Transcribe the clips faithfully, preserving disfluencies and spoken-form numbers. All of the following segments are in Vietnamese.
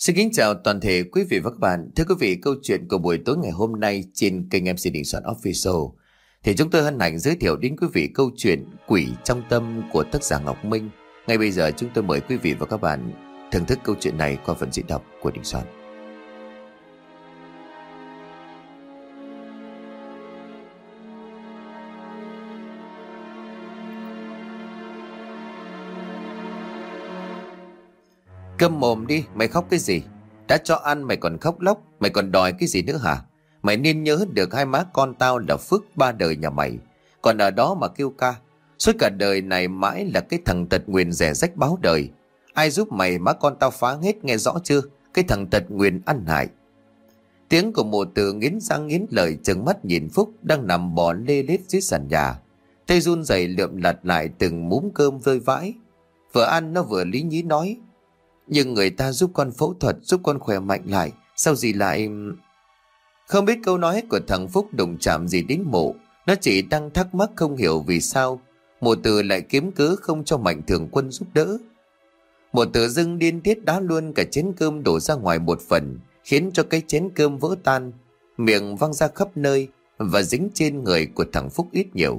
Xin kính chào toàn thể quý vị và các bạn. Thưa quý vị, câu chuyện của buổi tối ngày hôm nay trên kênh em xê Đình Soạn Official thì chúng tôi hân hạnh giới thiệu đến quý vị câu chuyện Quỷ trong tâm của tác giả Ngọc Minh. Ngay bây giờ chúng tôi mời quý vị và các bạn thưởng thức câu chuyện này qua phần diễn đọc của Đình Soạn. Câm mồm đi, mày khóc cái gì? Đã cho ăn mày còn khóc lóc, mày còn đòi cái gì nữa hả? Mày nên nhớ được hai má con tao là phước ba đời nhà mày. Còn ở đó mà kêu ca. Suốt cả đời này mãi là cái thằng tật nguyền rẻ rách báo đời. Ai giúp mày má con tao phá hết, nghe rõ chưa? Cái thằng tật nguyền ăn hại. Tiếng của mụ Từ nghiến răng nghiến lợi trừng mắt nhìn Phúc đang nằm bò lê lết dưới sàn nhà. Tay run rẩy lượm lặt lại từng múm cơm rơi vãi. Vừa ăn nó vừa lý nhí nói: nhưng người ta giúp con phẫu thuật, giúp con khỏe mạnh lại, sao gì lại... Không biết câu nói của thằng Phúc đụng chạm gì đến mụ. Nó chỉ đang thắc mắc không hiểu vì sao mụ Từ lại kiếm cớ không cho Mạnh Thường Quân giúp đỡ. Mụ Từ dưng điên tiết đá luôn cả chén cơm đổ ra ngoài một phần, khiến cho cái chén cơm vỡ tan, miệng văng ra khắp nơi và dính trên người của thằng Phúc ít nhiều.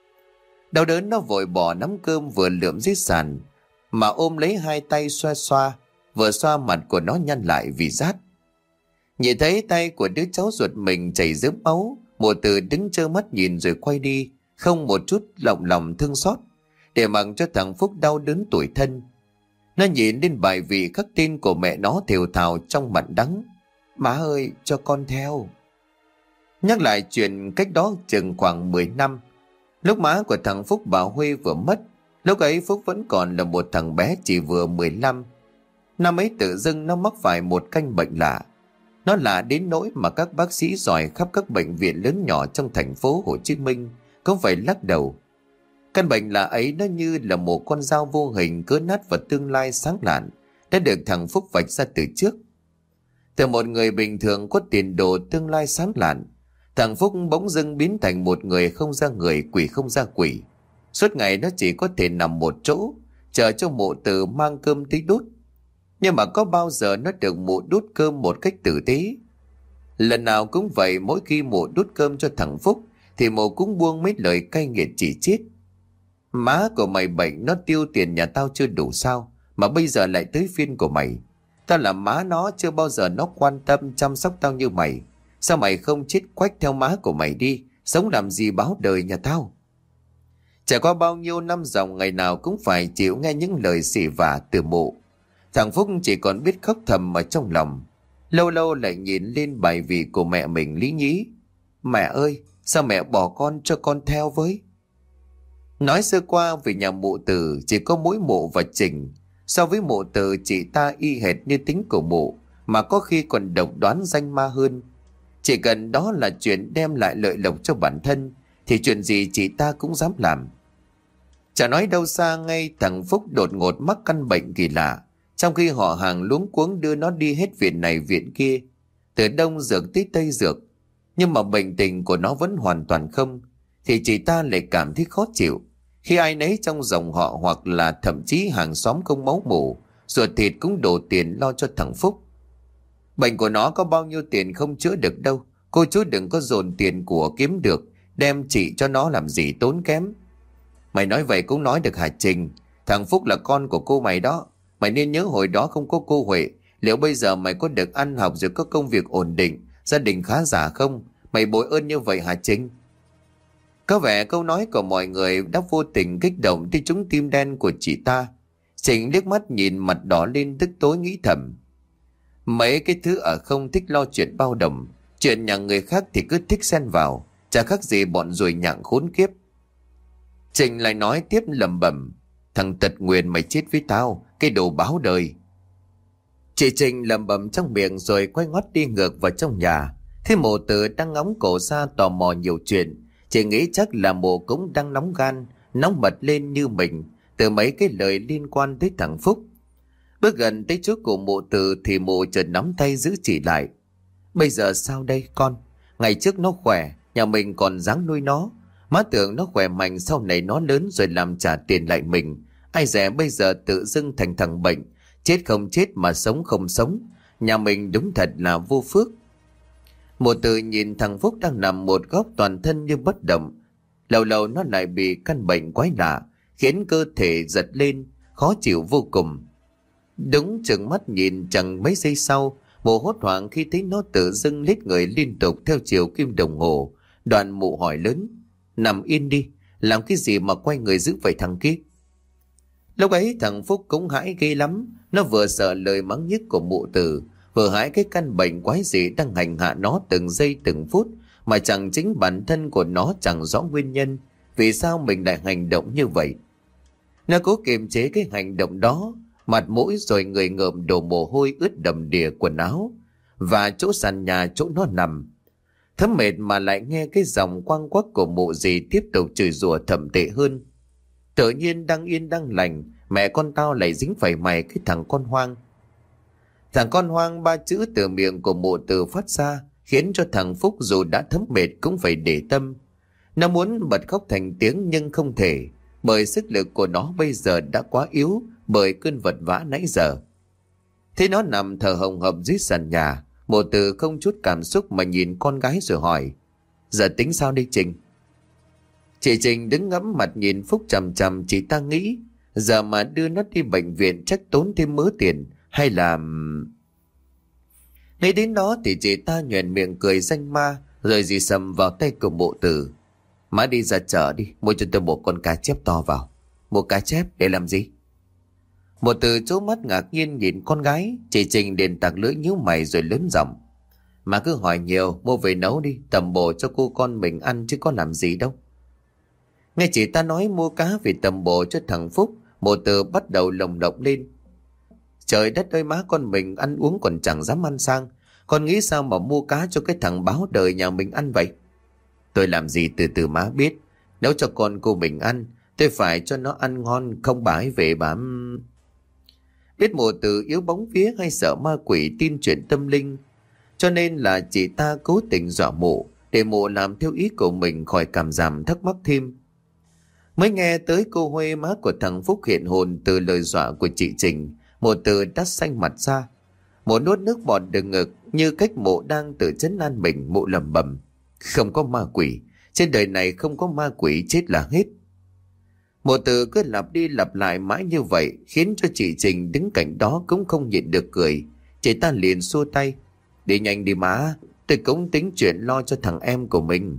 Đau đớn nó vội bỏ nắm cơm vừa lượm dưới sàn mà ôm lấy hai tay xoa xoa, vừa xoa mặt của nó nhăn lại vì rát. Nhìn thấy tay của đứa cháu ruột mình chảy rớm máu, mụ Từ đứng trơ mắt nhìn rồi quay đi, không một chút lòng lòng thương xót, để mặc cho thằng Phúc đau đớn tủi thân. Nó nhìn lên bài vị khắc tên của mẹ nó thều thào trong mặn đắng: má ơi, cho con theo. Nhắc lại chuyện cách đó chừng khoảng mười năm, lúc má của thằng Phúc bà Huê vừa mất. Lúc ấy Phúc vẫn còn là một thằng bé chỉ vừa mười lăm. Năm ấy tự dưng nó mắc phải một căn bệnh lạ. Nó lạ đến nỗi mà các bác sĩ giỏi khắp các bệnh viện lớn nhỏ trong thành phố Hồ Chí Minh cũng phải lắc đầu. Căn bệnh lạ ấy nó như là một con dao vô hình cứa nát vào tương lai sáng lạn đã được thằng Phúc vạch ra từ trước. Từ một người bình thường có tiền đồ tương lai sáng lạn, thằng Phúc bỗng dưng biến thành một người không ra người, quỷ không ra quỷ. Suốt ngày nó chỉ có thể nằm một chỗ, chờ cho mụ Từ mang cơm tới đút. Nhưng mà có bao giờ nó được mụ đút cơm một cách tử tế? Lần nào cũng vậy, mỗi khi mụ đút cơm cho thằng Phúc thì mụ cũng buông mấy lời cay nghiệt chỉ trích: má của mày bệnh, nó tiêu tiền nhà tao chưa đủ sao mà bây giờ lại tới phiên của mày. Tao là má nó, chưa bao giờ nó quan tâm chăm sóc tao như mày. Sao mày không chết quách theo má của mày đi, sống làm gì báo đời nhà tao? Trải qua bao nhiêu năm dòng, ngày nào cũng phải chịu nghe những lời xỉ vả từ mụ. Thằng Phúc chỉ còn biết khóc thầm ở trong lòng. Lâu lâu lại nhìn lên bài vị của mẹ mình lý nhí: mẹ ơi, sao mẹ bỏ con cho con theo với? Nói sơ qua về nhà mụ Từ, chỉ có mỗi mụ và Trình. So với mụ Từ, chị ta y hệt như tính của mụ, mà có khi còn độc đoán danh ma hơn. Chỉ cần đó là chuyện đem lại lợi lộc cho bản thân thì chuyện gì chị ta cũng dám làm. Chả nói đâu xa, ngay thằng Phúc đột ngột mắc căn bệnh kỳ lạ, trong khi họ hàng luống cuống đưa nó đi hết viện này viện kia, từ đông dược tới tây dược, nhưng mà bệnh tình của nó vẫn hoàn toàn không. Thì chị ta lại cảm thấy khó chịu khi ai nấy trong dòng họ hoặc là thậm chí hàng xóm không máu mủ, ruột thịt cũng đổ tiền lo cho thằng Phúc. Bệnh của nó có bao nhiêu tiền không chữa được đâu. Cô chú đừng có dồn tiền của kiếm được đem trị cho nó làm gì tốn kém. Mày nói vậy cũng nói được hả Trình? Thằng Phúc là con của cô mày đó. Mày nên nhớ hồi đó không có cô Huệ, liệu bây giờ mày có được ăn học rồi có công việc ổn định, gia đình khá giả không? Mày bội ơn như vậy hả Trình? Có vẻ câu nói của mọi người đã vô tình kích động tới trúng tim đen của chị ta. Trình liếc mắt nhìn mặt đỏ lên tức tối nghĩ thầm: mấy cái thứ ở không thích lo chuyện bao đồng, chuyện nhà người khác thì cứ thích xen vào, chả khác gì bọn ruồi nhặng khốn kiếp. Trình lại nói tiếp lẩm bẩm: thằng tật nguyền mày chết với tao, cái đồ báo đời. Chị Trình lẩm bẩm trong miệng rồi quay ngoắt đi ngược vào trong nhà. Thế mụ Từ đang ngóng cổ ra tò mò nhiều chuyện, chị nghĩ chắc là mụ cũng đang nóng gan, nóng mật lên như mình từ mấy cái lời liên quan tới thằng Phúc. Bước gần tới chỗ của mụ Từ thì mụ chợt nắm tay giữ chị lại: bây giờ sao đây con? Ngày trước nó khỏe, nhà mình còn ráng nuôi nó. Má tưởng nó khỏe mạnh, sau này nó lớn rồi làm trả tiền lại mình. Ai dè bây giờ tự dưng thành thằng bệnh, chết không chết mà sống không sống. Nhà mình đúng thật là vô phước. Mộ Từ nhìn thằng Phúc đang nằm một góc toàn thân như bất động. Lâu lâu nó lại bị căn bệnh quái lạ, khiến cơ thể giật lên, khó chịu vô cùng. Đúng chừng mắt nhìn chẳng mấy giây sau, Mộ hốt hoảng khi thấy nó tự dưng lết người liên tục theo chiều kim đồng hồ. Đoạn Mộ hỏi lớn: "Nằm yên đi, làm cái gì mà quay người giữ vậy thằng kia?" Lúc ấy thằng Phúc cũng hãi ghê lắm. Nó vừa sợ lời mắng nhiếc của Mụ Từ, vừa hãi cái căn bệnh quái dị đang hành hạ nó từng giây từng phút, mà chẳng chính bản thân của nó chẳng rõ nguyên nhân vì sao mình lại hành động như vậy. Nó cố kiềm chế cái hành động đó, mặt mũi rồi người ngợm đổ mồ hôi ướt đầm đìa quần áo và chỗ sàn nhà chỗ nó nằm. Thấm mệt mà lại nghe cái dòng quang quắc của Mụ dì tiếp tục chửi rủa thậm tệ hơn: "Tự nhiên đang yên đang lành, mẹ con tao lại dính phải mày cái thằng con hoang." Thằng con hoang, ba chữ từ miệng của Mụ Từ phát ra khiến cho thằng Phúc dù đã thấm mệt cũng phải để tâm. Nó muốn bật khóc thành tiếng nhưng không thể, bởi sức lực của nó bây giờ đã quá yếu bởi cơn vật vã nãy giờ. Thế nó nằm thở hồng hộc dưới sàn nhà, Mụ Từ không chút cảm xúc mà nhìn con gái rồi hỏi: "Giờ tính sao đây Trình?" Chị Trình đứng ngắm mặt nhìn Phúc chằm chằm. Chị ta nghĩ giờ mà đưa nó đi bệnh viện chắc tốn thêm mớ tiền, hay là... Ngay đến đó thì chị ta nhoẻn miệng cười danh ma, rồi dì sầm vào tay của Mụ Từ: "Má đi ra chợ đi, mua cho tôi một con cá chép to vào." "Mua cá chép để làm gì?" Mụ Từ trố mắt ngạc nhiên nhìn con gái. Chị Trình liền tặc lưỡi nhíu mày rồi lớn giọng: "Má cứ hỏi nhiều, mua về nấu đi, tẩm bổ cho cô con mình ăn chứ có làm gì đâu." Nghe chị ta nói mua cá về tẩm bổ cho thằng Phúc, Mụ Từ bắt đầu lồng lộng lên: "Trời đất ơi má, con mình ăn uống còn chẳng dám ăn sang, con nghĩ sao mà mua cá cho cái thằng báo đời nhà mình ăn vậy?" "Tôi làm gì từ từ má biết, nấu cho con cô mình ăn, tôi phải cho nó ăn ngon, không bà ấy về bà..." Biết Mụ Từ yếu bóng vía hay sợ ma quỷ tin chuyện tâm linh, cho nên là chị ta cố tình dọa Mụ để Mụ làm theo ý của mình khỏi cảm giảm thắc mắc thêm. Mới nghe tới cô Huê, má của thằng Phúc, hiện hồn từ lời dọa của chị Trình, Mụ Từ đắt xanh mặt ra. Mụ nuốt nước bọt đừng ngực như cách Mụ đang tự trấn an mình. Mụ lẩm bẩm: "Không có ma quỷ, trên đời này không có ma quỷ, chết là hết." Mụ Từ cứ lặp đi lặp lại mãi như vậy khiến cho chị Trình đứng cạnh đó cũng không nhịn được cười. Chị ta liền xua tay: "Đi nhanh đi má, tôi cũng tính chuyện lo cho thằng em của mình."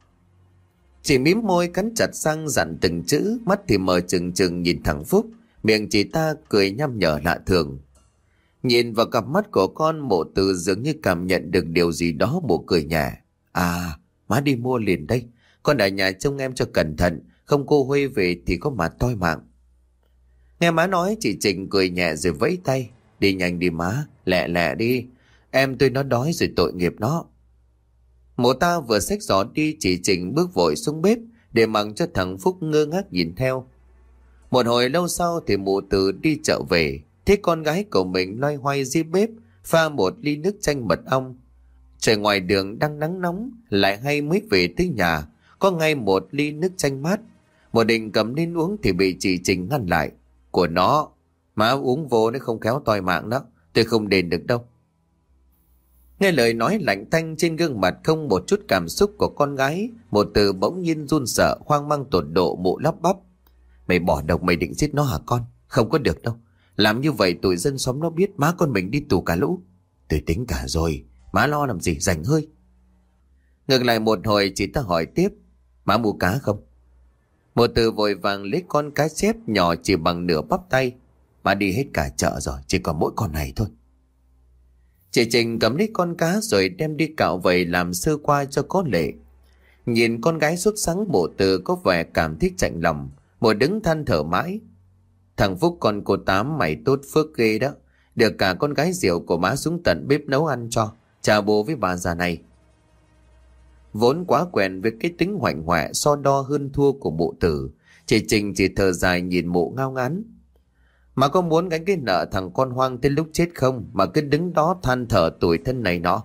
Chị mím môi cắn chặt răng dặn từng chữ, mắt thì mở trừng trừng nhìn thằng Phúc, miệng chị ta cười nham nhở lạ thường. Nhìn vào cặp mắt của con, Mụ Từ dường như cảm nhận được điều gì đó. Mụ cười nhẹ: "À, má đi mua liền đây, con ở nhà trông em cho cẩn thận, không cô Huê về thì có mà toi mạng." Nghe má nói, chị Trình cười nhẹ rồi vẫy tay: "Đi nhanh đi má, lẹ lẹ đi, em tôi nó đói rồi tội nghiệp nó." Mụ ta vừa xách giỏ đi, chị Trình bước vội xuống bếp để mặc cho thằng Phúc ngơ ngác nhìn theo. Một hồi lâu sau thì Mụ Từ đi chợ về, thấy con gái của mình loay hoay dưới bếp pha một ly nước chanh mật ong. Trời ngoài đường đang nắng nóng, lại hay mới về tới nhà có ngay một ly nước chanh mát. Một định cầm lên uống thì bị chị Trình ngăn lại: "Của nó, má uống vô nó không khéo toi mạng đó, tôi không đền được đâu." Nghe lời nói lạnh tanh trên gương mặt không một chút cảm xúc của con gái, Mụ Từ bỗng nhiên run sợ hoang mang tột độ. Mụ lắp bắp: "Mày bỏ độc mày định giết nó hả con? Không có được đâu, làm như vậy tụi dân xóm nó biết má con mình đi tù cả lũ." "Tôi tính cả rồi, má lo làm gì rảnh hơi." Ngược lại một hồi, chị ta hỏi tiếp: "Má mua cá không?" Mụ Từ vội vàng lấy con cá chép nhỏ chỉ bằng nửa bắp tay: "Má đi hết cả chợ rồi, chỉ còn mỗi con này thôi." Chị Trình cầm lấy con cá rồi đem đi cạo vẩy làm sơ qua cho có lệ. Nhìn con gái xuất sáng, Mụ Từ có vẻ cảm thấy chạnh lòng. Mụ đứng than thở mãi: "Thằng Phúc con cô Tám mày tốt phước ghê đó, được cả con gái rượu của má xuống tận bếp nấu ăn cho, chà bố với bà già này." Vốn quá quen với cái tính hoạnh hoẹ so đo hơn thua của Mụ Từ, chị Trình chỉ thở dài nhìn Mụ ngao ngán: "Mà có muốn gánh cái nợ thằng con hoang tới lúc chết không mà cứ đứng đó than thở tủi thân này nọ?"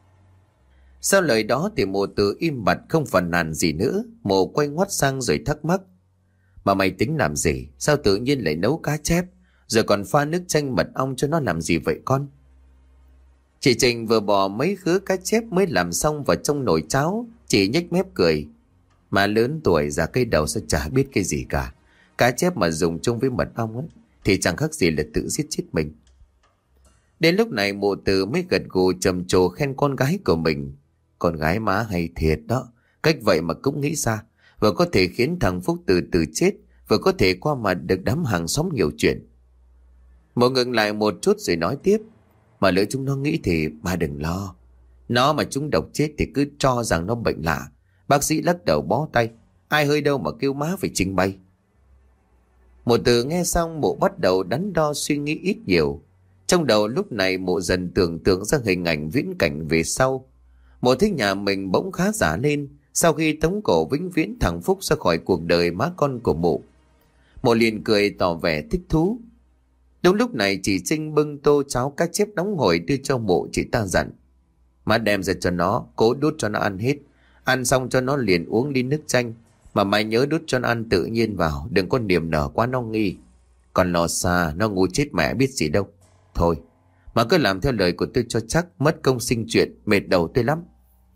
Sau lời đó thì Mụ Từ im bặt không phàn nàn gì nữa. Mụ quay ngoắt sang rồi thắc mắc: "Mà mày tính làm gì? Sao tự nhiên lại nấu cá chép rồi còn pha nước chanh mật ong cho nó làm gì vậy con?" Chị Trình vừa bỏ mấy khứa cá chép mới làm xong vào trong nồi cháo. Chị nhếch mép cười. Mà lớn tuổi già cây đầu sao chả biết cái gì cả. Cá chép mà dùng chung với mật ong ấy thì chẳng khác gì là tự giết chết mình. Đến lúc này mụ Từ mới gật gù trầm trồ khen con gái của mình. Con gái má hay thiệt đó. Cách vậy mà cũng nghĩ ra. Vừa có thể khiến thằng Phúc từ từ chết, vừa có thể qua mặt được đám hàng xóm nhiều chuyện. Mụ ngừng lại một chút rồi nói tiếp. Mà lỡ chúng nó nghĩ thì bà đừng lo. Nó mà chúng độc chết thì cứ cho rằng nó bệnh lạ. Bác sĩ lắc đầu bó tay. Ai hơi đâu mà kêu má phải trình bày. Mụ Từ nghe xong mụ bắt đầu đắn đo suy nghĩ ít nhiều. Trong đầu lúc này mụ dần tưởng tượng ra hình ảnh viễn cảnh về sau. Mụ thấy nhà mình bỗng khá giả lên sau khi tống cổ vĩnh viễn thằng Phúc ra khỏi cuộc đời má con của mụ. Mụ liền cười tỏ vẻ thích thú. Đúng lúc này chị Trinh bưng tô cháo cá chép nóng hổi đưa cho mụ. Chị ta dặn. Má đem ra cho nó, cố đút cho nó ăn hết. Ăn xong cho nó liền uống ly nước chanh. Mà mày nhớ đút cho nó ăn tự nhiên vào, đừng có niềm nở quá nó nghi. Còn nó xa, nó ngu chết mẹ biết gì đâu. Thôi, mà cứ làm theo lời của tôi cho chắc, mất công sinh chuyện, mệt đầu tôi lắm.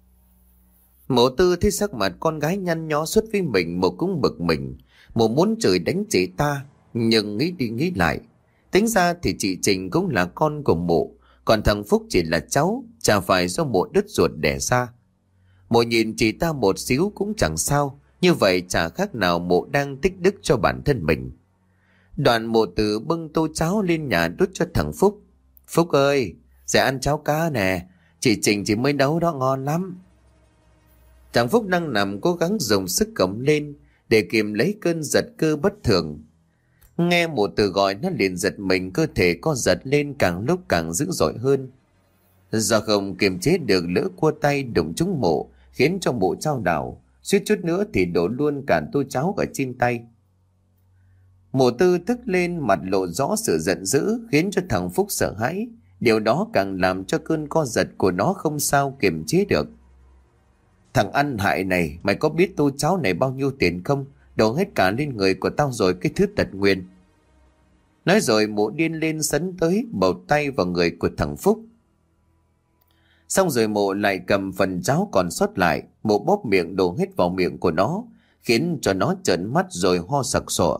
Mụ Tư thấy sắc mặt con gái nhăn nhó suốt với mình, mụ cũng bực mình. Mụ muốn chửi đánh chị ta, nhưng nghĩ đi nghĩ lại. Tính ra thì chị Trình cũng là con của mụ, còn thằng Phúc chỉ là cháu, chả phải do mụ đứt ruột đẻ ra. Mụ nhìn chị ta một xíu cũng chẳng sao, như vậy chả khác nào mụ đang tích đức cho bản thân mình. Đoạn mụ Từ bưng tô cháo lên nhà đút cho thằng Phúc. Phúc ơi, sẽ ăn cháo cá nè, chị Trình chỉ mới nấu đó ngon lắm. Thằng Phúc đang nằm cố gắng dùng sức cõng lên để kìm lấy cơn giật cơ bất thường. Nghe mụ Từ gọi nó liền giật mình, cơ thể co giật lên càng lúc càng dữ dội hơn. Do không kiềm chế được lỡ cua tay đụng trúng mụ, khiến cho mụ chao đảo, suýt chút nữa thì đổ luôn cả tô cháo ở trên tay. Mụ Tư tức lên, mặt lộ rõ sự giận dữ, khiến cho thằng Phúc sợ hãi. Điều đó càng làm cho cơn co giật của nó không sao kiềm chế được. Thằng ăn hại này, mày có biết tô cháo này bao nhiêu tiền không? Đổ hết cả lên người của tao rồi cái thứ tật nguyền. Nói rồi mụ điên lên sấn tới, bầu tay vào người của thằng Phúc. Xong rồi mụ lại cầm phần cháo còn sót lại, mụ bóp miệng đổ hết vào miệng của nó, khiến cho nó trợn mắt rồi ho sặc sụa.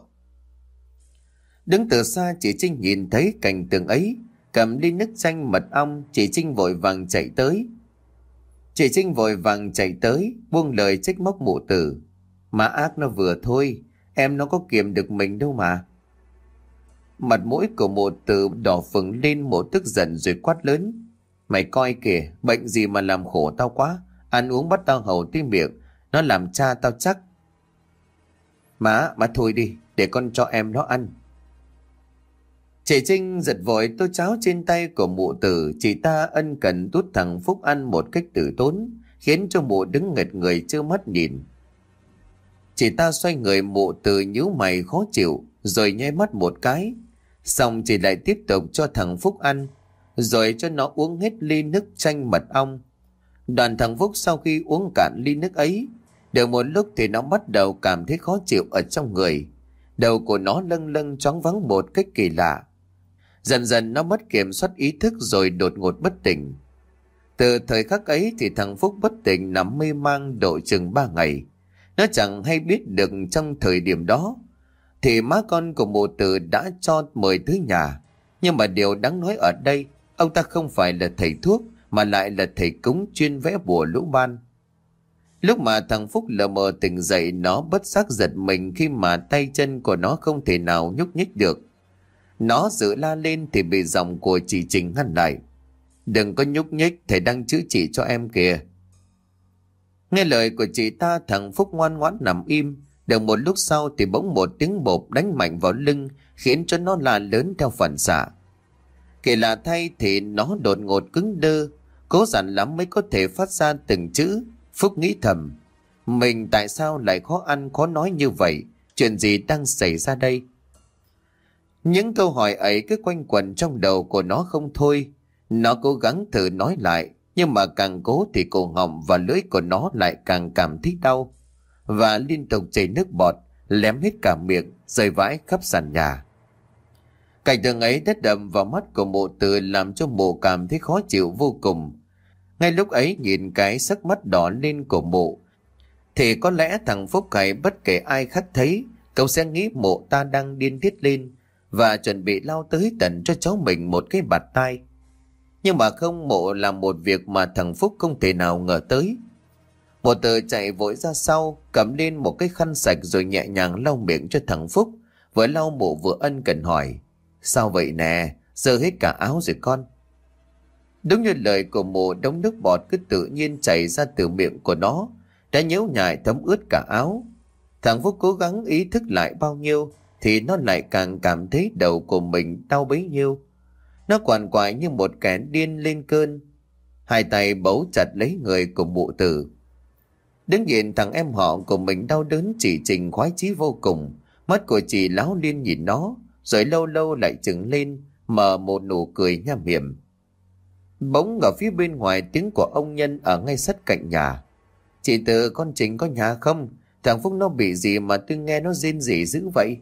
Đứng từ xa chị Trinh nhìn thấy cảnh tượng ấy, cầm ly nước chanh mật ong, chị Trinh vội vàng chạy tới. Chị Trinh vội vàng chạy tới, buông lời trách móc mụ Từ. Mà ác nó vừa thôi, em nó có kiềm được mình đâu mà. Mặt mũi của mụ Từ đỏ phừng lên, mụ tức giận rồi quát lớn. Mày coi kìa, bệnh gì mà làm khổ tao quá, ăn uống bắt tao hầu tí miệng, nó làm cha tao chắc. Má, má thôi đi, để con cho em nó ăn. Chị Trinh giật vội tô cháo trên tay của mụ Từ, chị ta ân cần đút thằng Phúc ăn một cách tử tốn, khiến cho mụ đứng nghệt người trơ mắt nhìn. Chị ta xoay người mụ Từ nhíu mày khó chịu, rồi nháy mắt một cái. Xong chị lại tiếp tục cho thằng Phúc ăn, rồi cho nó uống hết ly nước chanh mật ong. Đoàn thằng Phúc sau khi uống cạn ly nước ấy, được một lúc thì nó bắt đầu cảm thấy khó chịu ở trong người. Đầu của nó lâng lâng choáng váng một cách kỳ lạ. Dần dần nó mất kiểm soát ý thức rồi đột ngột bất tỉnh. Từ thời khắc ấy thì thằng Phúc bất tỉnh nằm mê mang độ chừng ba ngày. Nó chẳng hay biết được trong thời điểm đó thì má con của mụ Từ đã cho mời tới nhà. Nhưng mà điều đáng nói ở đây, ông ta không phải là thầy thuốc mà lại là thầy cúng chuyên vẽ bùa lũ ban. Lúc mà thằng Phúc lờ mờ tỉnh dậy, nó bất giác giật mình khi mà tay chân của nó không thể nào nhúc nhích được. Nó dự la lên thì bị giọng của chị Trình ngăn lại. Đừng có nhúc nhích, thầy đang chữa trị cho em kìa. Nghe lời của chị ta, thằng Phúc ngoan ngoãn nằm im. Được một lúc sau thì bỗng một tiếng bộp đánh mạnh vào lưng, khiến cho nó la lớn theo phản xạ. Kỳ lạ thay thì nó đột ngột cứng đơ, cố dằn lắm mới có thể phát ra từng chữ. Phúc nghĩ thầm, mình tại sao lại khó ăn khó nói như vậy, chuyện gì đang xảy ra đây? Những câu hỏi ấy cứ quanh quẩn trong đầu của nó không thôi. Nó cố gắng thử nói lại, nhưng mà càng cố thì cổ họng và lưỡi của nó lại càng cảm thấy đau, và liên tục chảy nước bọt, lém hết cả miệng, rơi vãi khắp sàn nhà. Cảnh tượng ấy đất đậm vào mắt của mụ Từ làm cho mụ cảm thấy khó chịu vô cùng. Ngay lúc ấy nhìn cái sắc mắt đỏ lên của mụ thì có lẽ thằng Phúc Khải bất kể ai khác thấy, cậu sẽ nghĩ mụ ta đang điên tiết lên và chuẩn bị lao tới tận cho cháu mình một cái bạt tai. Nhưng mà không, mụ làm một việc mà thằng Phúc không thể nào ngờ tới. Mụ Từ chạy vội ra sau, cầm lên một cái khăn sạch rồi nhẹ nhàng lau miệng cho thằng Phúc. Vừa lau mụ vừa ân cần hỏi: sao vậy nè, dơ hết cả áo rồi con. Đúng như lời của mụ, đống nước bọt cứ tự nhiên chảy ra từ miệng của nó, đã nhễu nhại thấm ướt cả áo. Thằng Phúc cố gắng ý thức lại bao nhiêu thì nó lại càng cảm thấy đầu của mình đau bấy nhiêu. Nó quằn quại như một kẻ điên lên cơn, hai tay bấu chặt lấy người của mụ Từ. Đứng nhìn thằng em họ của mình đau đớn, chị Trình khoái chí vô cùng. Mắt của chị láo liên nhìn nó, rồi lâu lâu lại trừng lên, mở một nụ cười nham hiểm. Bỗng ở phía bên ngoài tiếng của ông Nhân ở ngay sát cạnh nhà: chị Từ, con Trình có nhà không? Thằng Phúc nó bị gì mà tôi nghe nó rên rỉ dữ vậy?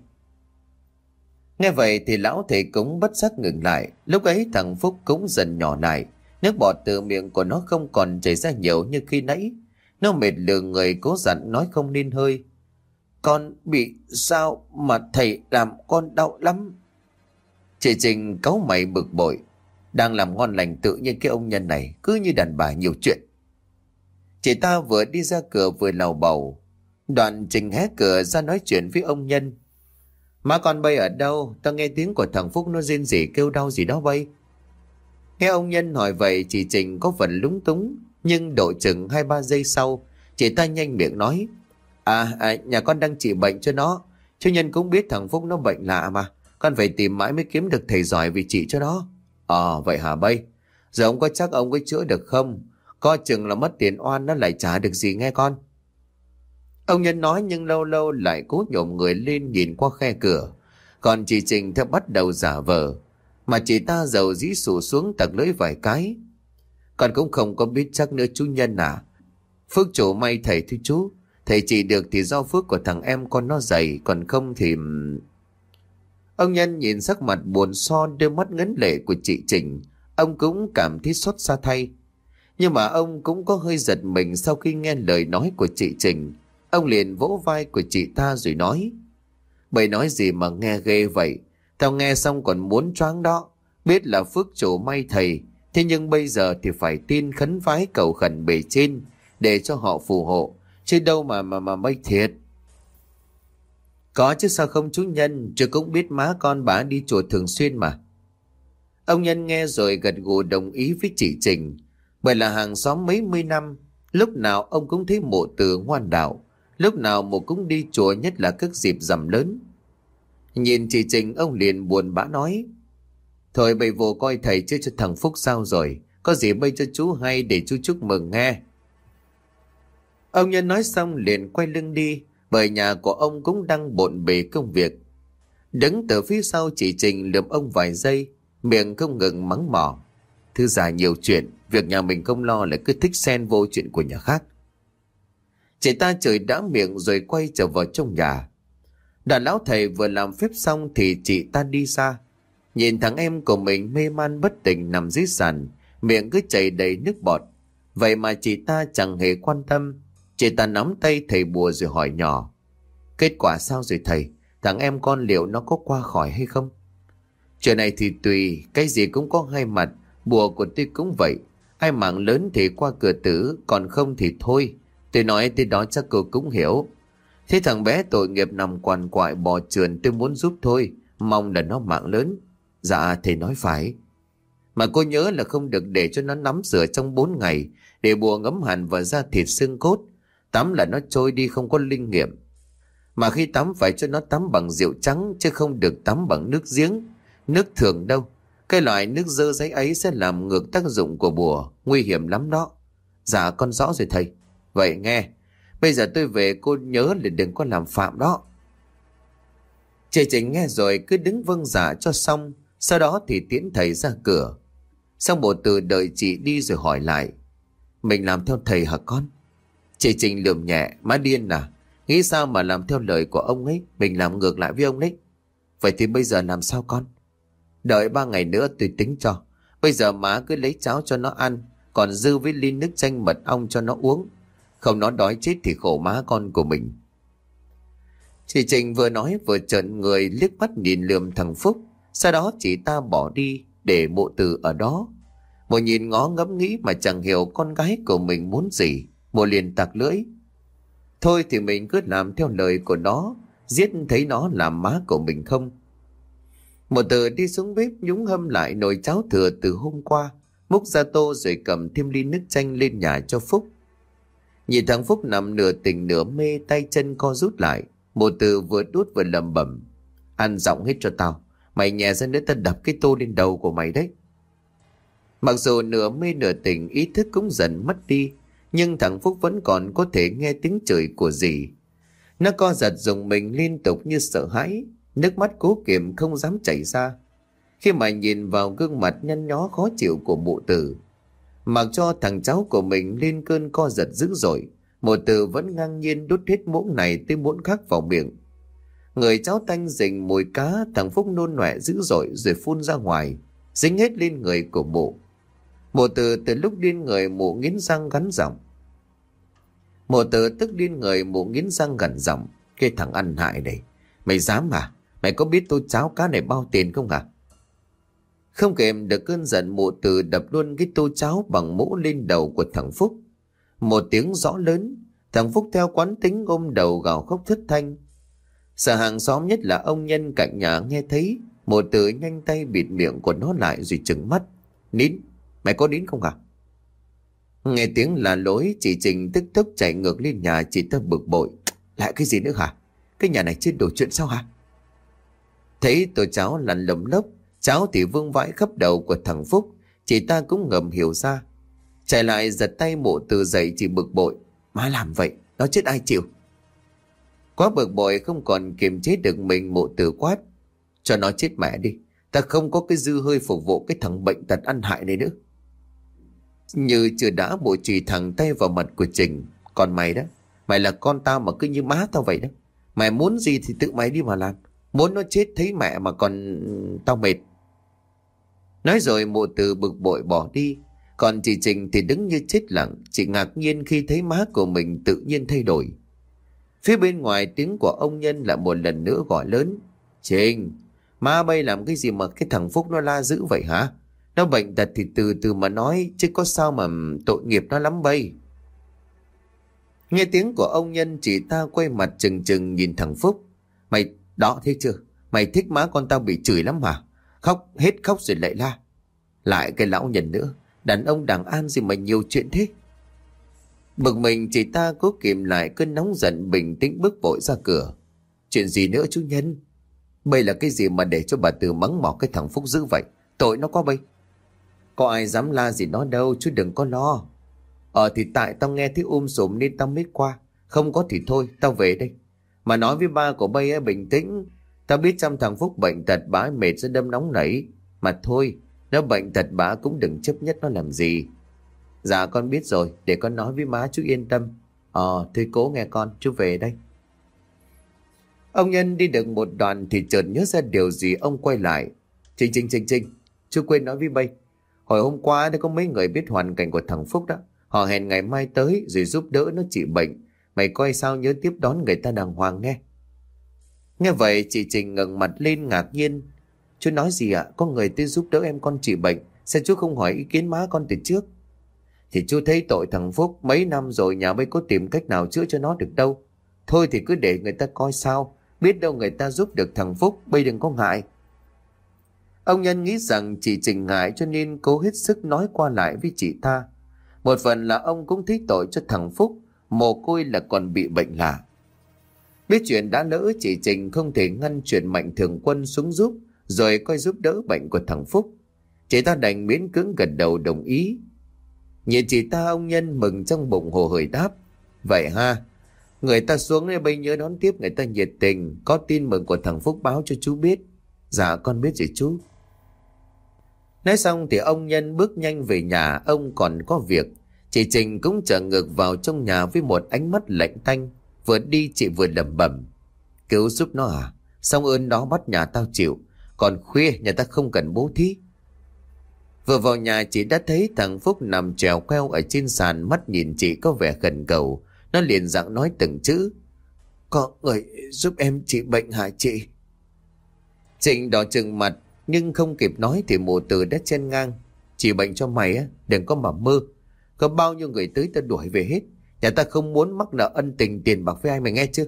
Nghe vậy thì lão thầy cúng bất giác ngừng lại. Lúc ấy thằng Phúc cũng dần nhỏ lại, nước bọt từ miệng của nó không còn chảy ra nhiều như khi nãy. Nó mệt lừ người, cố dặn nói không nên hơi: con bị sao mà thầy làm con đau lắm. Chị Trình cáu mày bực bội: đang làm ngon lành tự nhiên cái ông Nhân này cứ như đàn bà nhiều chuyện. Chị ta vừa đi ra cửa vừa lầu bầu. Đoạn Trình hé cửa ra nói chuyện với ông Nhân: má con bay ở đâu? Tao nghe tiếng của thằng Phúc nó rên rỉ kêu đau gì đó bay. Nghe ông Nhân hỏi vậy, chị Trình có phần lúng túng, nhưng độ chừng hai ba giây sau, chị ta nhanh miệng nói: À, à nhà con đang trị bệnh cho nó. Chú Nhân cũng biết thằng Phúc nó bệnh lạ mà, con phải tìm mãi mới kiếm được thầy giỏi vì trị cho nó. Ờ vậy hả bay? Giờ ông có chắc ông có chữa được không? Coi chừng là mất tiền oan nó lại trả được gì nghe con. Ông Nhân nói nhưng lâu lâu lại cố nhổm người lên nhìn qua khe cửa. Còn chị Trình theo bắt đầu giả vờ, mà chị ta dầu dĩ sụ xuống tặc lưỡi vài cái: con cũng không có biết chắc nữa chú Nhân à. Phước chủ may thầy thôi chú. Thầy trị được thì do phước của thằng em con nó dày, còn không thì... Ông Nhân nhìn sắc mặt buồn so, đôi mắt ngấn lệ của chị Trình, ông cũng cảm thấy xót xa thay. Nhưng mà ông cũng có hơi giật mình sau khi nghe lời nói của chị Trình. Ông liền vỗ vai của chị ta rồi nói: bày nói gì mà nghe ghê vậy? Tao nghe xong còn muốn choáng đó. Biết là phước chủ may thầy, thế nhưng bây giờ thì phải tin khấn vái cầu khẩn bề trên để cho họ phù hộ, chứ đâu mà mà mà may thiệt. Có chứ sao không chú Nhân, chứ cũng biết má con bà đi chùa thường xuyên mà. Ông Nhân nghe rồi gật gù đồng ý với chị Trình. Bởi là hàng xóm mấy mươi năm, lúc nào ông cũng thấy mụ Từ ngoan đạo, lúc nào mụ cũng đi chùa, nhất là các dịp rằm lớn. Nhìn chị Trình, ông liền buồn bã nói: thôi bày vô coi thầy chứ cho thằng Phúc sao rồi, có gì bây cho chú hay để chú chúc mừng nghe. Ông Nhân nói xong liền quay lưng đi, bởi nhà của ông cũng đang bộn bề công việc. Đứng từ phía sau chị Trình lườm ông vài giây, miệng không ngừng mắng mỏ: thư già nhiều chuyện, việc nhà mình không lo lại cứ thích xen vô chuyện của nhà khác. Chị ta chửi đã miệng rồi quay trở vào trong nhà. Đàn lão thầy vừa làm phép xong thì chị ta đi xa. Nhìn thằng em của mình mê man bất tỉnh nằm dưới sàn, miệng cứ chảy đầy nước bọt. Vậy mà chị ta chẳng hề quan tâm. Chị ta nắm tay thầy bùa rồi hỏi nhỏ: kết quả sao rồi thầy? Thằng em con liệu nó có qua khỏi hay không? Chuyện này thì tùy, cái gì cũng có hai mặt. Bùa của tôi cũng vậy, ai mạng lớn thì qua cửa tử, còn không thì thôi. Tôi nói tới đó chắc cô cũng hiểu. Thế thằng bé tội nghiệp nằm quằn quại bò trườn, tôi muốn giúp thôi, mong là nó mạng lớn. Dạ thầy nói phải. Mà cô nhớ là không được để cho nó nắm rửa trong bốn ngày, để bùa ngấm hẳn vào da thịt xương cốt. Tắm là nó trôi đi, không có linh nghiệm. Mà khi tắm phải cho nó tắm bằng rượu trắng, chứ không được tắm bằng nước giếng, nước thường đâu. Cái loại nước dơ giấy ấy sẽ làm ngược tác dụng của bùa, nguy hiểm lắm đó. Dạ con rõ rồi thầy. Vậy nghe, bây giờ tôi về, cô nhớ là đừng có làm phạm đó. Chị Trình nghe rồi cứ đứng vâng dạ cho xong, sau đó thì tiễn thầy ra cửa. Xong bộ Từ đợi chị đi rồi hỏi lại: mình làm theo thầy hả con? Chị Trình lườm nhẹ: má điên à, nghĩ sao mà làm theo lời của ông ấy, mình làm ngược lại với ông đấy. Vậy thì bây giờ làm sao con? Đợi ba ngày nữa tôi tính cho. Bây giờ má cứ lấy cháo cho nó ăn, còn dư với ly nước chanh mật ong cho nó uống. Không nó đói chết thì khổ má con của mình. Chị Trình vừa nói vừa trợn người liếc mắt nhìn lườm thằng Phúc. Sau đó chị ta bỏ đi để Mộ Từ ở đó. Mộ nhìn ngó ngẫm nghĩ mà chẳng hiểu con gái của mình muốn gì. Mộ liền tặc lưỡi. Thôi thì mình cứ làm theo lời của nó, giết thấy nó làm má của mình không. Mộ Từ đi xuống bếp nhúng hâm lại nồi cháo thừa từ hôm qua, múc ra tô rồi cầm thêm ly nước chanh lên nhà cho Phúc. Nhìn thằng Phúc nằm nửa tỉnh nửa mê, tay chân co rút lại, Mộ Từ vừa đút vừa lẩm bẩm. Ăn giọng hết cho tao, mày nhè ra nữa tao đập cái tô lên đầu của mày đấy. Mặc dù nửa mê nửa tỉnh, ý thức cũng dần mất đi, nhưng thằng Phúc vẫn còn có thể nghe tiếng chửi của dì. Nó co giật dùng mình liên tục như sợ hãi, nước mắt cố kiềm không dám chảy ra. Khi mà nhìn vào gương mặt nhăn nhó khó chịu của Mộ Từ, mặc cho thằng cháu của mình lên cơn co giật dữ dội, Mộ Từ vẫn ngang nhiên đút hết muỗng này tới muỗng khác vào miệng. Người cháo tanh rình mùi cá, thằng Phúc nôn nọe dữ dội rồi phun ra ngoài, dính hết lên người của Mộ. Mộ Từ từ lúc điên người, Mộ nghiến răng gắn giọng. Mộ Từ tức điên người, Mộ nghiến răng gằn giọng. Cái thằng ăn hại này, mày dám à? Mày có biết tô cháo cá này bao tiền không hả? Không kèm được cơn giận, Mộ Từ đập luôn cái tô cháo bằng mũ lên đầu của thằng Phúc. Một tiếng rõ lớn, thằng Phúc theo quán tính ôm đầu gào khóc thất thanh. Sợ hàng xóm nhất là ông Nhân cạnh nhà nghe thấy, Mộ Từ nhanh tay bịt miệng của nó lại rồi trừng mắt. Nín, mày có nín không hả? Nghe tiếng là lối, chị Trình tức tốc chạy ngược lên nhà, chị ta bực bội. Lại cái gì nữa hả? Cái nhà này trên đổ chuyện sao hả? Thấy tô cháo lăn lầm lốc, cháo thì vương vãi khắp đầu của thằng Phúc, chị ta cũng ngầm hiểu ra. Chạy lại giật tay Mộ Từ dậy, chị bực bội. Má làm vậy, nó chết ai chịu? Quá bực bội không còn kiềm chế được mình, Mộ Từ quát. Cho nó chết mẹ đi, ta không có cái dư hơi phục vụ cái thằng bệnh tật ăn hại này nữa. Như chưa đã, Bộ chùy thẳng tay vào mặt của Trình. Còn mày đó, mày là con tao mà cứ như má tao vậy đó. Mày muốn gì thì tự mày đi mà làm. Muốn nó chết thấy mẹ mà còn tao mệt. Nói rồi Mộ Từ bực bội bỏ đi. Còn chị Trình thì đứng như chết lặng. Chị ngạc nhiên khi thấy má của mình tự nhiên thay đổi. Phía bên ngoài tiếng của ông Nhân lại một lần nữa gọi lớn. Trình, má bay làm cái gì mà cái thằng Phúc nó la dữ vậy hả? Nó bệnh tật thì từ từ mà nói, chứ có sao mà tội nghiệp nó lắm bay. Nghe tiếng của ông Nhân, chị ta quay mặt trừng trừng nhìn thằng Phúc. Mày đó thấy chưa? Mày thích má con tao bị chửi lắm hả? Khóc hết khóc rồi lại la. Lại cái lão nhân nữa, đàn ông đàng an gì mà nhiều chuyện thế. Bực mình, chị ta cố kìm lại cơn nóng giận, bình tĩnh bước vội ra cửa. Chuyện gì nữa chú Nhân? Bây là cái gì mà để cho bà Từ mắng mỏ cái thằng Phúc dữ vậy? Tội nó quá bây. Có ai dám la gì nó đâu, chú đừng có lo. Ờ thì tại tao nghe thấy um sùm nên tao mới qua. Không có thì thôi, tao về đây. Mà nói với ba của bây ấy bình tĩnh. Tao biết trong thằng Phúc bệnh tật, bả ấy mệt sẽ đâm nóng nảy. Mà thôi, nó bệnh tật bả cũng đừng chấp nhất nó làm gì. Dạ con biết rồi, để con nói với má chú yên tâm. Ờ thôi cố nghe con, chú về đây. Ông Nhân đi được một đoạn thì chợt nhớ ra điều gì, ông quay lại. Trình Trình Trình Trình, chú quên nói với bây. Hồi hôm qua đã có mấy người biết hoàn cảnh của thằng Phúc đó. Họ hẹn ngày mai tới rồi giúp đỡ nó trị bệnh. Mày coi sao nhớ tiếp đón người ta đàng hoàng nghe. Nghe vậy chị Trình ngẩng mặt lên ngạc nhiên. Chú nói gì ạ? À? Có người tới giúp đỡ em con trị bệnh. Sao chú không hỏi ý kiến má con từ trước? Thì chú thấy tội thằng Phúc mấy năm rồi, nhà bây có tìm cách nào chữa cho nó được đâu. Thôi thì cứ để người ta coi sao. Biết đâu người ta giúp được thằng Phúc, bây đừng có ngại. Ông Nhân nghĩ rằng chị Trình ngại cho nên cố hết sức nói qua lại với chị ta. Một phần là ông cũng thấy tội cho thằng Phúc, mồ côi là còn bị bệnh lạ. Biết chuyện đã lỡ, chị Trình không thể ngăn chuyện Mạnh Thường Quân xuống giúp rồi coi giúp đỡ bệnh của thằng Phúc. Chị ta đành miễn cưỡng gật đầu đồng ý. Nhìn chị ta, ông Nhân mừng trong bụng hồ hởi đáp. Vậy ha, người ta xuống đây bây nhớ đón tiếp người ta nhiệt tình. Có tin mừng của thằng Phúc báo cho chú biết. Dạ con biết rồi chú. Nói xong thì ông Nhân bước nhanh về nhà, ông còn có việc. Chị Trình cũng trở ngược vào trong nhà với một ánh mắt lạnh tanh. Vừa đi chị vừa lẩm bẩm. Cứu giúp nó à? Xong ơn đó bắt nhà tao chịu. Còn khuya nhà ta không cần bố thí. Vừa vào nhà chị đã thấy thằng Phúc nằm trèo queo ở trên sàn, mắt nhìn chị có vẻ khẩn cầu. Nó liền giọng nói từng chữ: "Có người giúp em trị bệnh hả chị?" Trịnh đỏ chừng mặt nhưng không kịp nói thì mụ Từ đã chen ngang: "Trị bệnh cho mày á, đừng có mà mơ. Có bao nhiêu người tới ta đuổi về hết. Nhà ta không muốn mắc nợ ân tình tiền bạc với ai, mày nghe chưa?"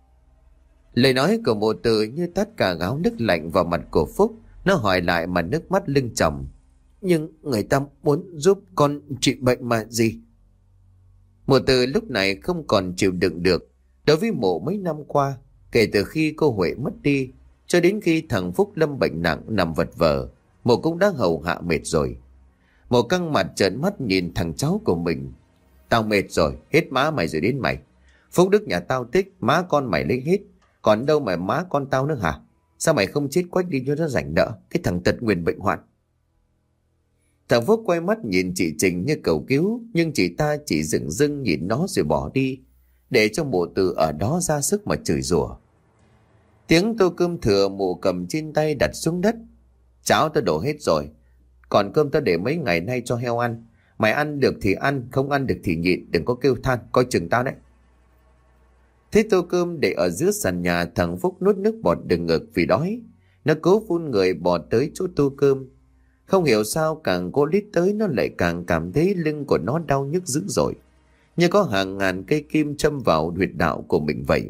Lời nói của mụ Từ như tát cả gáo nước lạnh vào mặt của Phúc. Nó hỏi lại mà nước mắt lưng tròng: "Nhưng người ta muốn giúp con trị bệnh mà gì?" Mụ Từ lúc này không còn chịu đựng được. Đối với mụ, mấy năm qua, kể từ khi cô Huệ mất đi cho đến khi thằng Phúc lâm bệnh nặng nằm vật vờ, mụ cũng đã hầu hạ mệt rồi. Mụ căng mặt trợn mắt nhìn thằng cháu của mình: "Tao mệt rồi, hết má mày rồi đến mày. Phúc đức nhà tao tích, má con mày lấy hết. Còn đâu mà má con tao nữa hả? Sao mày không chết quách đi cho nó rảnh nợ, cái thằng tật nguyền bệnh hoạn." Thằng Phúc quay mắt nhìn chị Trình như cầu cứu, nhưng chị ta chỉ dừng dưng nhìn nó rồi bỏ đi, để cho mụ Từ ở đó ra sức mà chửi rủa. Tiếng tô cơm thừa mụ cầm trên tay đặt xuống đất: "Cháo tao đổ hết rồi, còn cơm tao để mấy ngày nay cho heo ăn. Mày ăn được thì ăn, không ăn được thì nhịn, đừng có kêu than, coi chừng tao đấy." Thấy tô cơm để ở giữa sàn nhà, thằng Phúc nuốt nước bọt đừng ngực vì đói. Nó cố vun người bò tới chỗ tô cơm. Không hiểu sao càng cố lít tới nó lại càng cảm thấy lưng của nó đau nhức dữ dội, như có hàng ngàn cây kim châm vào huyệt đạo của mình vậy.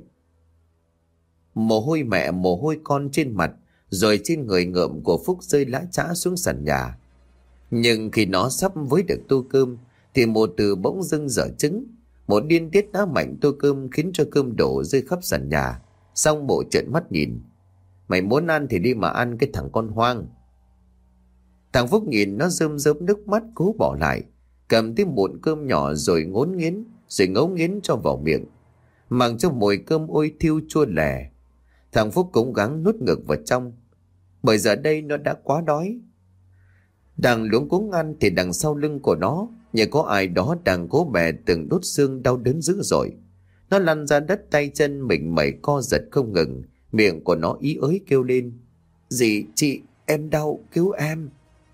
Mồ hôi mẹ mồ hôi con trên mặt rồi trên người ngợm của Phúc rơi lã chã xuống sàn nhà. Nhưng khi nó sắp với được tô cơm thì một Từ bỗng dưng dở trứng. Một điên tiết đá mạnh tô cơm khiến cho cơm đổ rơi khắp sàn nhà. Xong bộ trợn mắt nhìn: "Mày muốn ăn thì đi mà ăn, cái thằng con hoang." Thằng Phúc nhìn nó rơm rớm nước mắt cố bỏ lại, cầm tí muỗng cơm nhỏ rồi ngốn nghiến, rồi ngấu nghiến cho vào miệng, mặc cho mùi cơm ôi thiêu chua lè. Thằng Phúc cũng gắng nuốt ngực vào trong, bởi giờ đây nó đã quá đói. Đang luống cuống ăn thì đằng sau lưng của nó như có ai đó đang cố bẻ từng đốt xương đau đớn dữ dội. Nó lăn ra đất, tay chân mình mẩy co giật không ngừng, miệng của nó ý ới kêu lên: "Dì, chị, em đau, cứu em."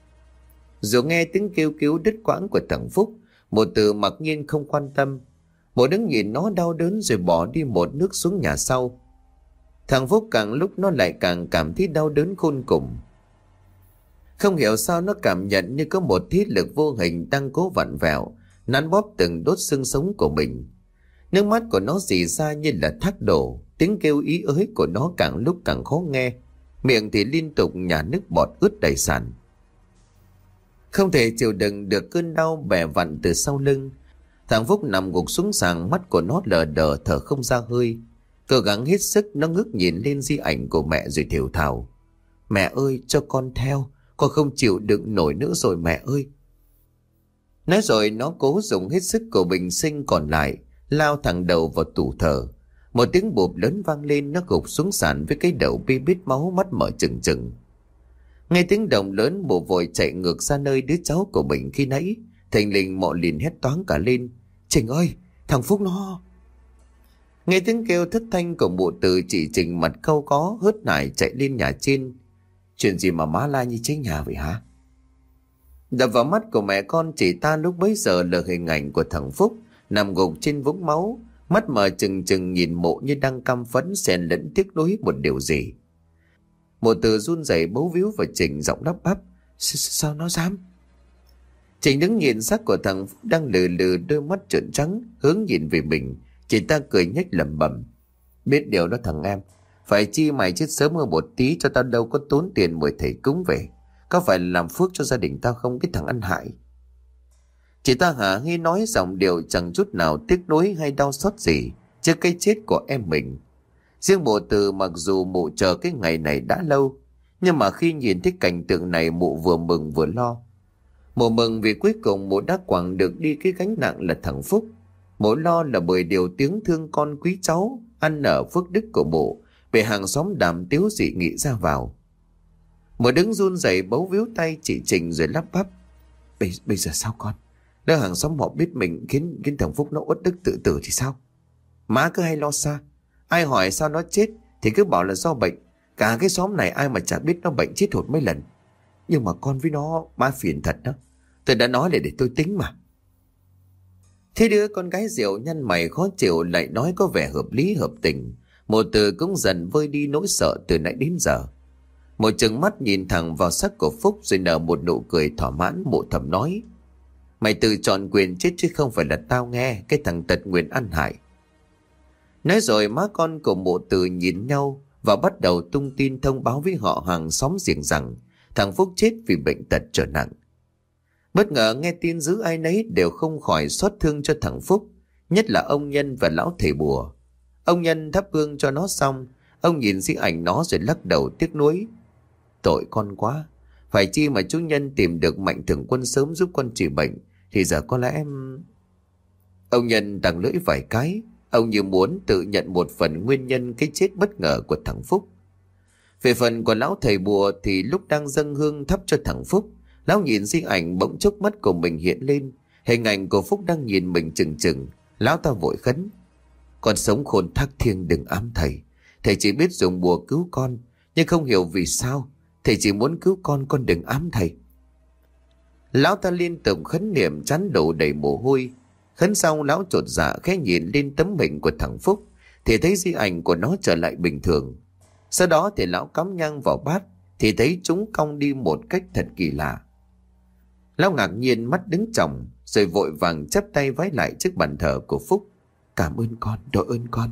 Dù nghe tiếng kêu cứu đứt quãng của thằng Phúc, một Từ mặc nhiên không quan tâm. Một đứng nhìn nó đau đớn rồi bỏ đi một nước xuống nhà sau. Thằng Phúc càng lúc nó lại càng cảm thấy đau đớn khôn cùng. Không hiểu sao nó cảm nhận như có một thiết lực vô hình đang cố vặn vẹo, nắn bóp từng đốt xương sống của mình. Nước mắt của nó rỉ ra như là thác đổ, tiếng kêu ý ới của nó càng lúc càng khó nghe, miệng thì liên tục nhả nước bọt ướt đầy sàn. Không thể chịu đựng được cơn đau bè vặn từ sau lưng, thằng Phúc nằm gục xuống sàn, mắt của nó lờ đờ thở không ra hơi. Cố gắng hết sức nó ngước nhìn lên di ảnh của mẹ rồi thều thào: "Mẹ ơi, cho con theo, con không chịu đựng nổi nữa rồi mẹ ơi." Nói rồi nó cố dùng hết sức của bình sinh còn lại, lao thẳng đầu vào tủ thờ. Một tiếng bụp lớn vang lên, nó gục xuống sàn với cái đầu bi bít máu, mắt mở trừng trừng. Nghe tiếng động lớn, mụ vội chạy ngược ra nơi đứa cháu của mình khi nãy. Thình lình mụ liền hét toáng cả lên: "Trình ơi, thằng Phúc nó..." Nghe tiếng kêu thất thanh của mụ Từ, chị Trình mặt cau có hớt hải chạy lên nhà trên. "Chuyện gì mà má la như cháy nhà vậy hả?" Đập vào mắt của mẹ con chị ta lúc bấy giờ là hình ảnh của thằng Phúc nằm gục trên vũng máu, mắt mở trừng trừng nhìn mụ như đang căm phẫn xen lẫn tiếc nuối một điều gì. Mụ Từ run rẩy bấu víu vào Trình, giọng lắp bắp: Sao nó dám?" Trình đứng nhìn xác của thằng Phúc đang lừ lừ, đôi mắt trợn trắng hướng nhìn về mình. Chị ta cười nhếch lẩm bẩm: "Biết điều đó thằng em, phải chi mày chết sớm hơn một tí cho tao đâu có tốn tiền mời thầy cúng về. Có phải làm phước cho gia đình tao không, cái thằng ăn hại?" Chị ta hả hê nói giọng điệu chẳng chút nào tiếc nuối hay đau xót gì trước cái chết của em mình. Riêng mụ Từ mặc dù mụ chờ cái ngày này đã lâu, nhưng mà khi nhìn thấy cảnh tượng này mụ vừa mừng vừa lo. Mụ mừng vì cuối cùng mụ đã quẳng được đi cái gánh nặng là thằng Phúc. Mụ lo là bởi điều tiếng thương con quý cháu ăn nở phước đức của mụ bị hàng xóm đàm tiếu dị nghị ra vào. Mụ đứng run rẩy bấu víu tay chị Trình rồi lắp bắp: Bây, bây giờ sao con? Nếu hàng xóm họ biết mình khiến, khiến thằng Phúc nó uất đức tự tử thì sao? Má cứ hay lo xa. Ai hỏi sao nó chết thì cứ bảo là do bệnh. Cả cái xóm này ai mà chả biết nó bệnh chết hụt mấy lần. Nhưng mà con với nó má phiền thật đó. Tôi đã nói là để tôi tính mà. Thế đứa con gái Diệu nhăn mày khó chịu lại nói có vẻ hợp lý hợp tình. Một Từ cũng dần vơi đi nỗi sợ từ nãy đến giờ. Một chừng mắt nhìn thẳng vào sắc của Phúc rồi nở một nụ cười thỏa mãn. Mụ thầm nói: mày tự chọn quyền chết chứ không phải là tao nghe, cái thằng tật nguyền ăn hại. Nói rồi má con của Mụ Từ nhìn nhau và bắt đầu tung tin thông báo với họ hàng xóm giềng rằng thằng Phúc chết vì bệnh tật trở nặng. Bất ngờ nghe tin dữ ai nấy đều không khỏi xót thương cho thằng Phúc, nhất là ông Nhân và lão thầy bùa. Ông Nhân thắp hương cho nó xong, ông nhìn di ảnh nó rồi lắc đầu tiếc nuối: tội con quá, phải chi mà chú Nhân tìm được Mạnh Thường Quân sớm giúp con trị bệnh thì giờ có lẽ em... Ông Nhân đằng lưỡi vài cái, ông như muốn tự nhận một phần nguyên nhân cái chết bất ngờ của thằng Phúc. Về phần của lão thầy bùa thì lúc đang dâng hương thắp cho thằng Phúc, lão nhìn di ảnh bỗng chốc mắt của mình hiện lên, hình ảnh của Phúc đang nhìn mình chừng chừng. Lão ta vội khấn: con sống khôn thác thiêng đừng ám thầy. Thầy chỉ biết dùng bùa cứu con, nhưng không hiểu vì sao thầy chỉ muốn cứu con, con đừng ám thầy. Lão ta liên tục khấn niệm trán đổ đầy mồ hôi. Khấn xong lão chột dạ khẽ nhìn lên tấm hình của thằng Phúc thì thấy di ảnh của nó trở lại bình thường. Sau đó thì lão cắm nhang vào bát thì thấy chúng cong đi một cách thật kỳ lạ. Lão ngạc nhiên mắt đứng tròng rồi vội vàng chắp tay vái lại trước bàn thờ của Phúc: cảm ơn con, đội ơn con.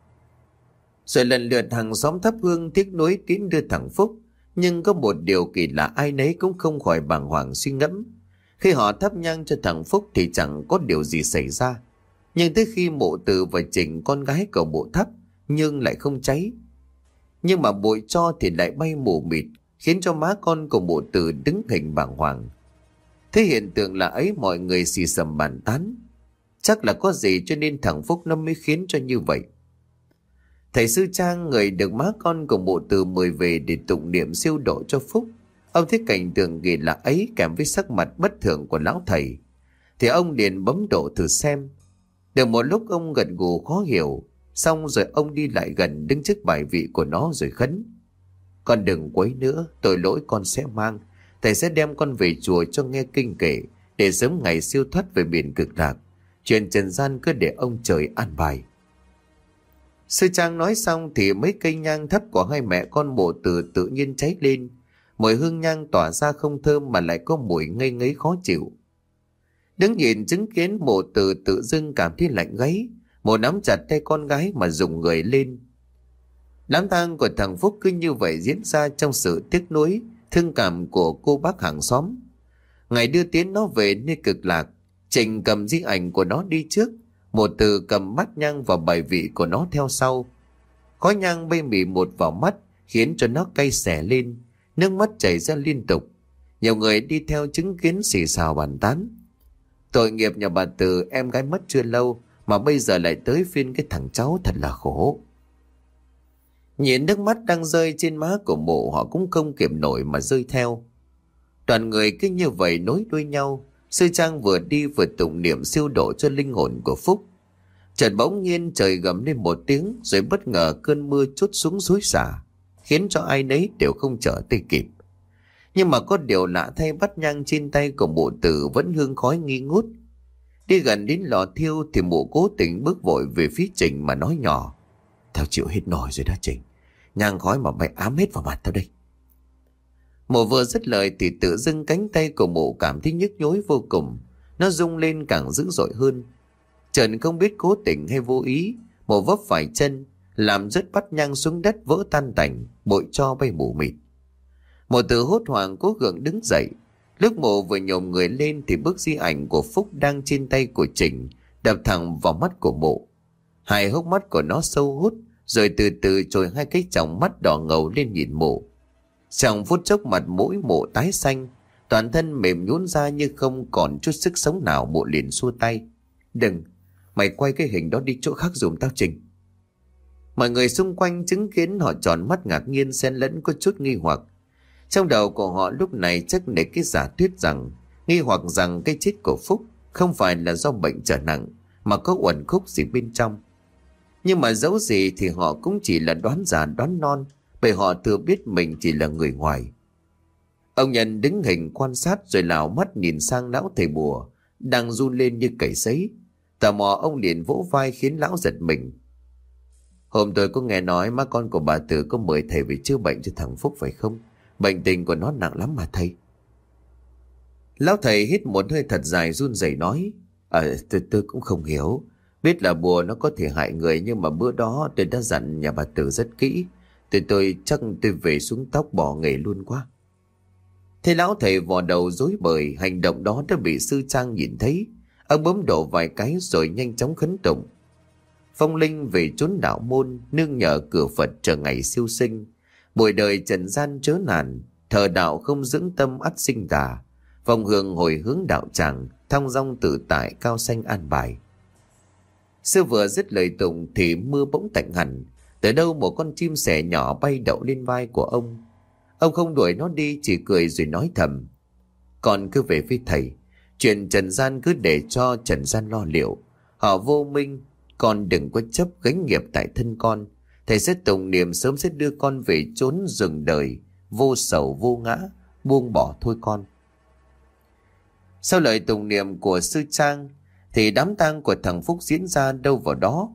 Rồi lần lượt hàng xóm thắp hương tiếc nuối tiến đưa thằng Phúc. Nhưng có một điều kỳ lạ ai nấy cũng không khỏi bàng hoàng suy ngẫm. Khi họ thắp nhang cho thằng Phúc thì chẳng có điều gì xảy ra. Nhưng tới khi Mụ Từ và Trình con gái của Mụ thắp nhưng lại không cháy. Nhưng mà bụi tro thì lại bay mù mịt, khiến cho má con của Mụ Từ đứng hình bàng hoàng. Thế hiện tượng là ấy mọi người xì xầm bàn tán. Chắc là có gì cho nên thằng Phúc nó mới khiến cho như vậy. Thầy Sư Trang, người được má con của Mụ Từ mời về để tụng niệm siêu độ cho Phúc, ông thấy cảnh tượng kỳ lạ ấy kèm với sắc mặt bất thường của lão thầy thì ông liền bấm độ thử xem. Được một lúc ông gật gù khó hiểu, xong rồi ông đi lại gần đứng trước bài vị của nó rồi khấn: con đừng quấy nữa, tội lỗi con sẽ mang. Thầy sẽ đem con về chùa cho nghe kinh kể để sớm ngày siêu thoát về biển cực lạc. Chuyện trần gian cứ để ông trời an bài. Sư Trang nói xong thì mấy cây nhang thấp của hai mẹ con Mụ Từ tự nhiên cháy lên. Mùi hương nhang tỏa ra không thơm mà lại có mùi ngây ngấy khó chịu. Đứng nhìn chứng kiến Mụ Từ tự dưng cảm thấy lạnh gáy. Mụ nắm chặt tay con gái mà rùng người lên. Đám tang của thằng Phúc cứ như vậy diễn ra trong sự tiếc nuối, thương cảm của cô bác hàng xóm. Ngày đưa tiến nó về nơi cực lạc, Trình cầm di ảnh của nó đi trước, Mụ Từ cầm bát nhang và bài vị của nó theo sau. Khói nhang bay mỉ một vào mắt khiến cho nó cay xẻ lên, nước mắt chảy ra liên tục. Nhiều người đi theo chứng kiến xì xào bàn tán: tội nghiệp nhà bà Từ, em gái mất chưa lâu mà bây giờ lại tới phiên cái thằng cháu, thật là khổ. Nhìn nước mắt đang rơi trên má của Mụ, họ cũng không kiềm nổi mà rơi theo. Toàn người cứ như vậy nối đuôi nhau. Sư Trang vừa đi vừa tụng niệm siêu độ cho linh hồn của Phúc. Chợt bỗng nhiên trời gầm lên một tiếng, rồi bất ngờ cơn mưa trút xuống xối xả, khiến cho ai nấy đều không trở tay kịp. Nhưng mà có điều lạ thay, bát nhang trên tay của Mụ Từ vẫn hương khói nghi ngút. Đi gần đến lò thiêu thì Mụ cố tình bước vội về phía Trình mà nói nhỏ: tao chịu hết nổi rồi đó Trình, nhang khói mà bay ám hết vào mặt tao đây. Mụ vừa dứt lời thì tự dưng cánh tay của Mụ cảm thấy nhức nhối vô cùng, nó rung lên càng dữ dội hơn. Trần không biết cố tình hay vô ý, Mụ vấp phải chân, làm rớt bát nhang xuống đất vỡ tan tành, bụi tro bay mù mịt. Mụ Từ hốt hoảng cố gượng đứng dậy. Lúc Mụ vừa nhổm người lên thì bức di ảnh của Phúc đang trên tay của Trình đập thẳng vào mắt của Mụ. Hai hốc mắt của nó sâu hút, rồi từ từ trồi hai cái tròng mắt đỏ ngầu lên nhìn Mụ. Trong phút chốc mặt mũi Mụ tái xanh, toàn thân mềm nhũn ra như không còn chút sức sống nào. Mụ liền xua tay: đừng, mày quay cái hình đó đi chỗ khác giùm tao Trình. Mọi người xung quanh chứng kiến họ tròn mắt ngạc nhiên xen lẫn có chút nghi hoặc. Trong đầu của họ lúc này chắc nảy cái giả thuyết rằng, nghi hoặc rằng cái chết của Phúc không phải là do bệnh trở nặng mà có uẩn khúc gì bên trong. Nhưng mà dẫu gì thì họ cũng chỉ là đoán già đoán non, bởi họ thừa biết mình chỉ là người ngoài. Ông Nhân đứng hình quan sát rồi lảo mắt nhìn sang lão thầy bùa đang run lên như cầy sấy. Tò mò ông liền vỗ vai khiến lão giật mình. Hôm tôi có nghe nói má con của bà Tử có mời thầy về chữa bệnh cho thằng Phúc phải không? Bệnh tình của nó nặng lắm mà thầy. Lão thầy hít một hơi thật dài run rẩy nói. Ờ tôi, tôi cũng không hiểu. Biết là bùa nó có thể hại người, nhưng mà bữa đó tôi đã dặn nhà bà Tử rất kỹ. Tôi tôi chắc tôi về xuống tóc bỏ nghề luôn quá. Thế lão thầy vò đầu rối bời. Hành động đó đã bị sư Trang nhìn thấy. Ông bấm đổ vài cái rồi nhanh chóng khấn tụng. Phong linh về chốn đạo môn, nương nhờ cửa Phật chờ ngày siêu sinh. Buổi đời trần gian chớ nản, thờ đạo không dưỡng tâm ắt sinh tà. Vòng hương hồi hướng đạo tràng, thong dong tự tại cao xanh an bài. Sư vừa dứt lời tụng thì mưa bỗng tạnh hẳn. Từ đâu một con chim sẻ nhỏ bay đậu lên vai của ông. Ông không đuổi nó đi, chỉ cười rồi nói thầm. Con cứ về với thầy. Chuyện trần gian cứ để cho trần gian lo liệu. Họ vô minh, con đừng có chấp gánh nghiệp tại thân con. Thầy sẽ tụng niệm sớm sẽ đưa con về chốn rừng đời, vô sầu vô ngã, buông bỏ thôi con. Sau lời tụng niệm của sư Trang thì đám tang của thằng Phúc diễn ra đâu vào đó.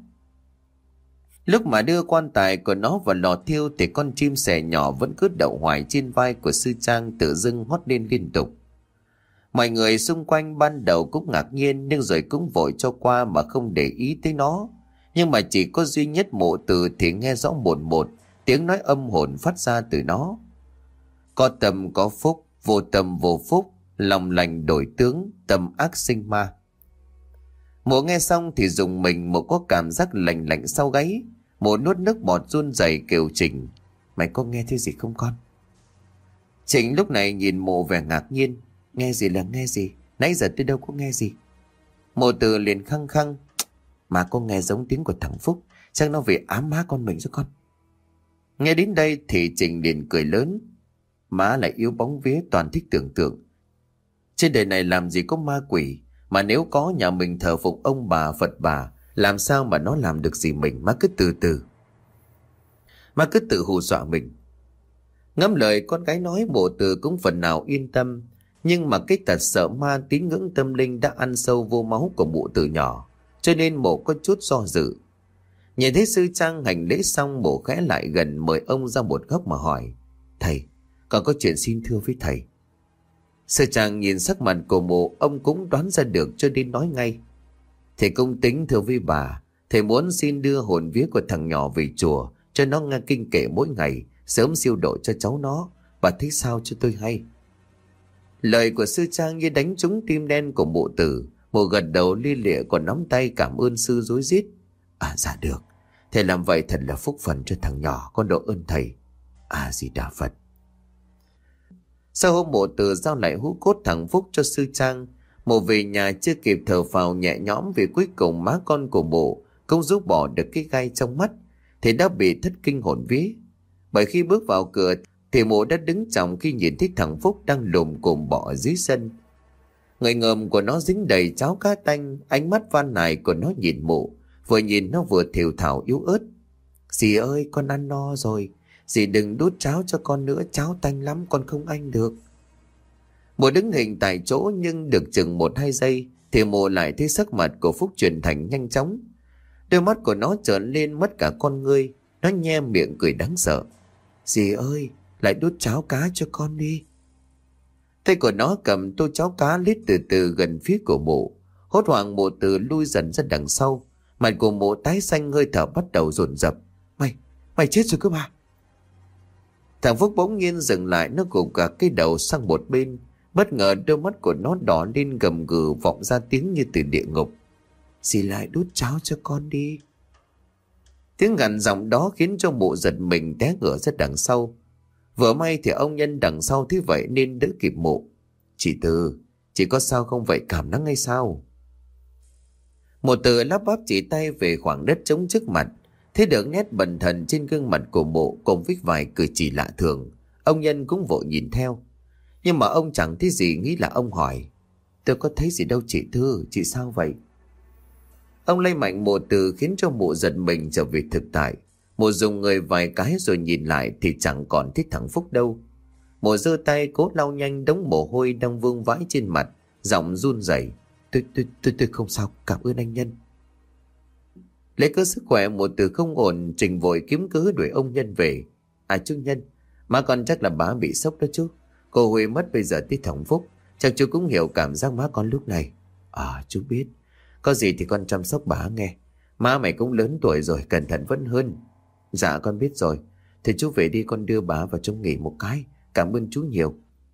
Lúc mà đưa quan tài của nó vào lò thiêu thì con chim sẻ nhỏ vẫn cứ đậu hoài trên vai của sư Trang, tự dưng hót lên liên tục. Mọi người xung quanh ban đầu cũng ngạc nhiên, nhưng rồi cũng vội cho qua mà không để ý tới nó. Nhưng mà chỉ có duy nhất Mộ Từ thì nghe rõ một một tiếng nói âm hồn phát ra từ nó. Có tâm có phúc, vô tâm vô phúc, lòng lành đổi tướng, tâm ác sinh ma. Mộ nghe xong thì dùng mình, một có cảm giác lạnh lạnh sau gáy. Mộ nuốt nước bọt run rẩy kêu Trình. Mày có nghe thấy gì không con? Trình lúc này nhìn Mộ vẻ ngạc nhiên. Nghe gì là nghe gì? Nãy giờ tôi đâu có nghe gì. Mộ Từ liền khăng khăng. Mà con nghe giống tiếng của thằng Phúc. Chắc nó về ám má con mình rồi con. Nghe đến đây thì Trình liền cười lớn. Má lại yếu bóng vía, toàn thích tưởng tượng. Trên đời này làm gì có ma quỷ. Mà nếu có, nhà mình thờ phụng ông bà Phật bà, làm sao mà nó làm được gì mình. Má cứ từ từ. Má cứ tự hù dọa mình. Ngẫm lời con gái nói, Mộ Từ cũng phần nào yên tâm. Nhưng mà cái tật sợ ma, tín ngưỡng tâm linh đã ăn sâu vô máu của Mộ từ nhỏ, cho nên Mộ có chút do dự. Nhìn thấy sư Trang hành lễ xong, Mộ khẽ lại gần mời ông ra một góc mà hỏi. Thầy, còn có chuyện xin thưa với thầy. Sư Trang nhìn sắc mặt của Mộ, ông cũng đoán ra được cho nên nói ngay. Thầy cung tính thưa với bà, thầy muốn xin đưa hồn vía của thằng nhỏ về chùa, cho nó nghe kinh kệ mỗi ngày, sớm siêu độ cho cháu nó. Bà thấy sao cho tôi hay? Lời của sư Trang như đánh trúng tim đen của Mộ Tử. Mộ gật đầu li lịa còn nắm tay cảm ơn sư rối rít. À dạ được. Thầy làm vậy thật là phúc phần cho thằng nhỏ, con độ ơn thầy. À Di Đà Phật. Sau hôm Mộ Tử giao lại hũ cốt thằng Phúc cho sư Trang, Mộ về nhà chưa kịp thở phào nhẹ nhõm vì cuối cùng má con của Mộ cũng giúp bỏ được cái gai trong mắt thì đã bị thất kinh hồn vía. Bởi khi bước vào cửa thì Mộ đã đứng chồng khi nhìn thấy thằng Phúc đang lùm cùm bò ở dưới sân. Người ngợm của nó dính đầy cháo cá tanh, ánh mắt van nài của nó nhìn Mộ, vừa nhìn nó vừa thều thào yếu ớt. Dì ơi, con ăn no rồi, dì đừng đút cháo cho con nữa, cháo tanh lắm, con không ăn được. Mộ đứng hình tại chỗ, nhưng được chừng một hai giây thì Mộ lại thấy sắc mặt của Phúc chuyển thành nhanh chóng. Đôi mắt của nó trợn lên mất cả con ngươi, nó nhe miệng cười đáng sợ. Dì ơi, lại đút cháo cá cho con đi. Tay của nó cầm tô cháo cá lít từ từ gần phía của Mộ. Hốt hoảng Mộ Từ lui dần ra đằng sau. Mặt của Mộ tái xanh, hơi thở bắt đầu dồn dập. Mày, mày chết rồi cơ mà. Thằng Phúc bỗng nhiên dừng lại, nó gục cả cái đầu sang một bên. Bất ngờ đôi mắt của nó đỏ lên gầm gừ, vọng ra tiếng như từ địa ngục. Dì lại đút cháo cho con đi. Tiếng gằn giọng đó khiến cho Mộ giật mình té ngửa ra đằng sau. Vừa may thì ông Nhân đằng sau thế vậy nên đỡ kịp Mộ. Chị Từ, chị có sao không vậy, cảm nắng hay sao? Mộ Từ lắp bắp chỉ tay về khoảng đất trống trước mặt. Thấy được nét bần thần trên gương mặt của Mộ cùng với vài cử chỉ lạ thường, ông Nhân cũng vội nhìn theo. Nhưng mà ông chẳng thấy gì, nghĩ là ông hỏi. Tôi có thấy gì đâu chị Thư, chị sao vậy? Ông lay mạnh Mộ Từ khiến cho Mộ giật mình trở về thực tại. Mụ dùng người vài cái rồi nhìn lại thì chẳng còn thấy thằng Phúc đâu. Mụ giơ tay cố lau nhanh đống mồ hôi đang vương vãi trên mặt, giọng run rẩy. Tôi, tôi, tôi, tôi không sao, cảm ơn anh Nhân. Lấy cớ sức khỏe mụ Từ không ổn, Trình vội kiếm cớ đuổi ông Nhân về. À chú Nhân, má con chắc là bà bị sốc đó chú. Cô Huy mất bây giờ tới thằng Phúc, chắc chú cũng hiểu cảm giác má con lúc này. À chú biết, có gì thì con chăm sóc bà nghe. Má mày cũng lớn tuổi rồi, cẩn thận vẫn hơn. Dạ con biết rồi. Thì chú về đi, con đưa bà vào trong nghỉ một cái. Cảm ơn chú nhiều.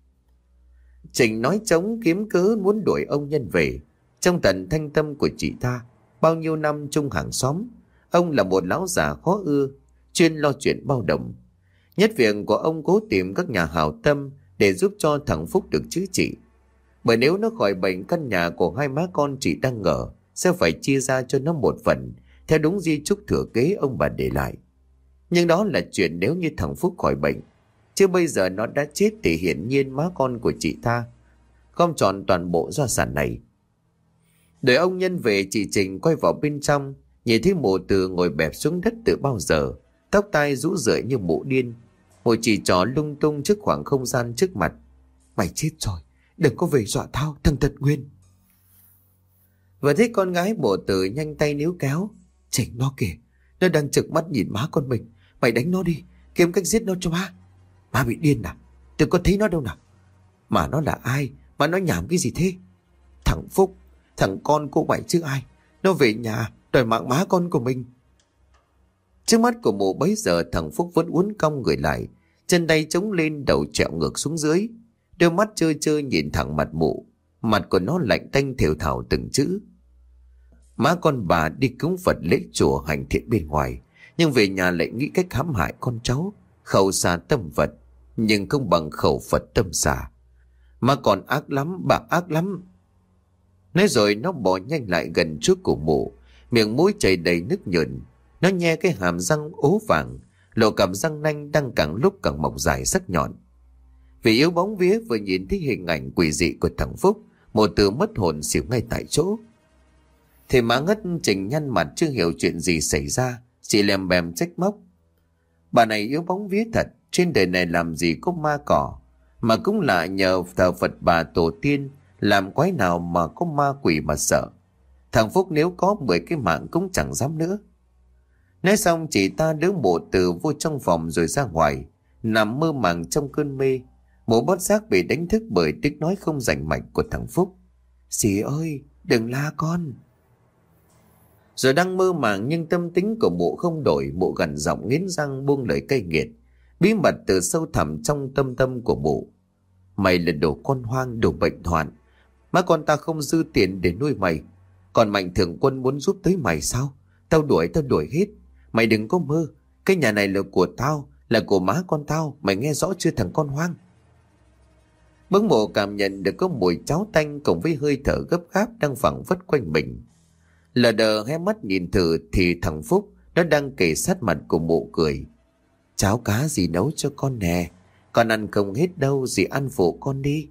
Trình nói trống kiếm cớ muốn đuổi ông Nhân về. Trong tận thanh tâm của chị ta, bao nhiêu năm chung hàng xóm, ông là một lão già khó ưa, chuyên lo chuyện bao đồng. Nhất việc của ông cố tìm các nhà hảo tâm để giúp cho thằng Phúc được chữa trị. Bởi nếu nó khỏi bệnh, căn nhà của hai má con chị đang ngờ sẽ phải chia ra cho nó một phần theo đúng di chúc thừa kế ông bà để lại. Nhưng đó là chuyện nếu như thằng Phúc khỏi bệnh, chứ bây giờ nó đã chết thì hiển nhiên má con của chị ta gom trọn toàn bộ gia sản này. Đợi ông Nhân về, chị Trình quay vào bên trong, nhìn thấy mụ Từ ngồi bẹp xuống đất từ bao giờ, tóc tai rũ rượi như mụ điên. Mụ chỉ trỏ lung tung trước khoảng không gian trước mặt. Mày chết rồi, đừng có về dọa tao, thằng Tật Nguyên. Vừa thấy con gái mụ Từ nhanh tay níu kéo. Trình nó kìa, nó đang trực mắt nhìn má con mình. Mày đánh nó đi, kiếm cách giết nó cho má. Má bị điên à? Tôi có thấy nó đâu nào. Mà nó là ai mà nó nhảm cái gì thế? Thằng Phúc, thằng con cô mày chứ ai. Nó về nhà đòi mạng má con của mình. Trước mắt của mụ bấy giờ thằng Phúc vẫn uốn cong người lại, chân tay chống lên, đầu trẹo ngược xuống dưới, đôi mắt trơ trơ nhìn thẳng mặt mụ. Mặt của nó lạnh tanh thều thào từng chữ. Má con bà đi cúng Phật lễ chùa hành thiện bên ngoài, nhưng về nhà lại nghĩ cách hãm hại con cháu, khẩu xà tâm Phật, nhưng không bằng khẩu Phật tâm xà. Má còn ác lắm, bà ác lắm. Nói rồi nó bỏ nhanh lại gần trước của mụ, miệng mũi chảy đầy nước nhờn. Nó nhe cái hàm răng ố vàng, lộ cặp răng nanh đang càng lúc càng mọc dài sắc nhọn. Vì yếu bóng vía vừa nhìn thấy hình ảnh quỷ dị của thằng Phúc, mụ Từ mất hồn xỉu ngay tại chỗ. Thì má ngất Trình nhăn mặt chưa hiểu chuyện gì xảy ra, chị lèm bèm trách móc. Bà này yếu bóng vía thật, trên đời này làm gì có ma cỏ, mà cũng là nhờ thờ Phật bà tổ tiên, làm quái nào mà có ma quỷ mà sợ. Thằng Phúc nếu có mười cái mạng cũng chẳng dám nữa. Nói xong chị ta đỡ mụ Từ vô trong phòng rồi ra ngoài, nằm mơ màng trong cơn mê. Mụ bất giác bị đánh thức bởi tiếng nói không rành mạch của thằng Phúc. Dì ơi, đừng la con. Rồi đang mơ màng nhưng tâm tính của mụ không đổi, mụ gằn giọng nghiến răng buông lời cay nghiệt, bí mật từ sâu thẳm trong tâm tâm của mụ. Mày là đồ con hoang, đồ bệnh hoạn. Má con ta không dư tiền để nuôi mày, còn Mạnh Thường Quân muốn giúp tới mày sao? Tao đuổi, tao đuổi hết. Mày đừng có mơ, cái nhà này là của tao, là của má con tao, mày nghe rõ chưa thằng con hoang? Bỗng mụ cảm nhận được có mùi cháo tanh cùng với hơi thở gấp gáp đang phảng phất quanh mình. Lờ đờ hé mắt nhìn thử thì thằng Phúc nó đang kề sát mặt của mụ cười. Cháo cá dì nấu cho con nè, con ăn không hết đâu, dì ăn phụ con đi.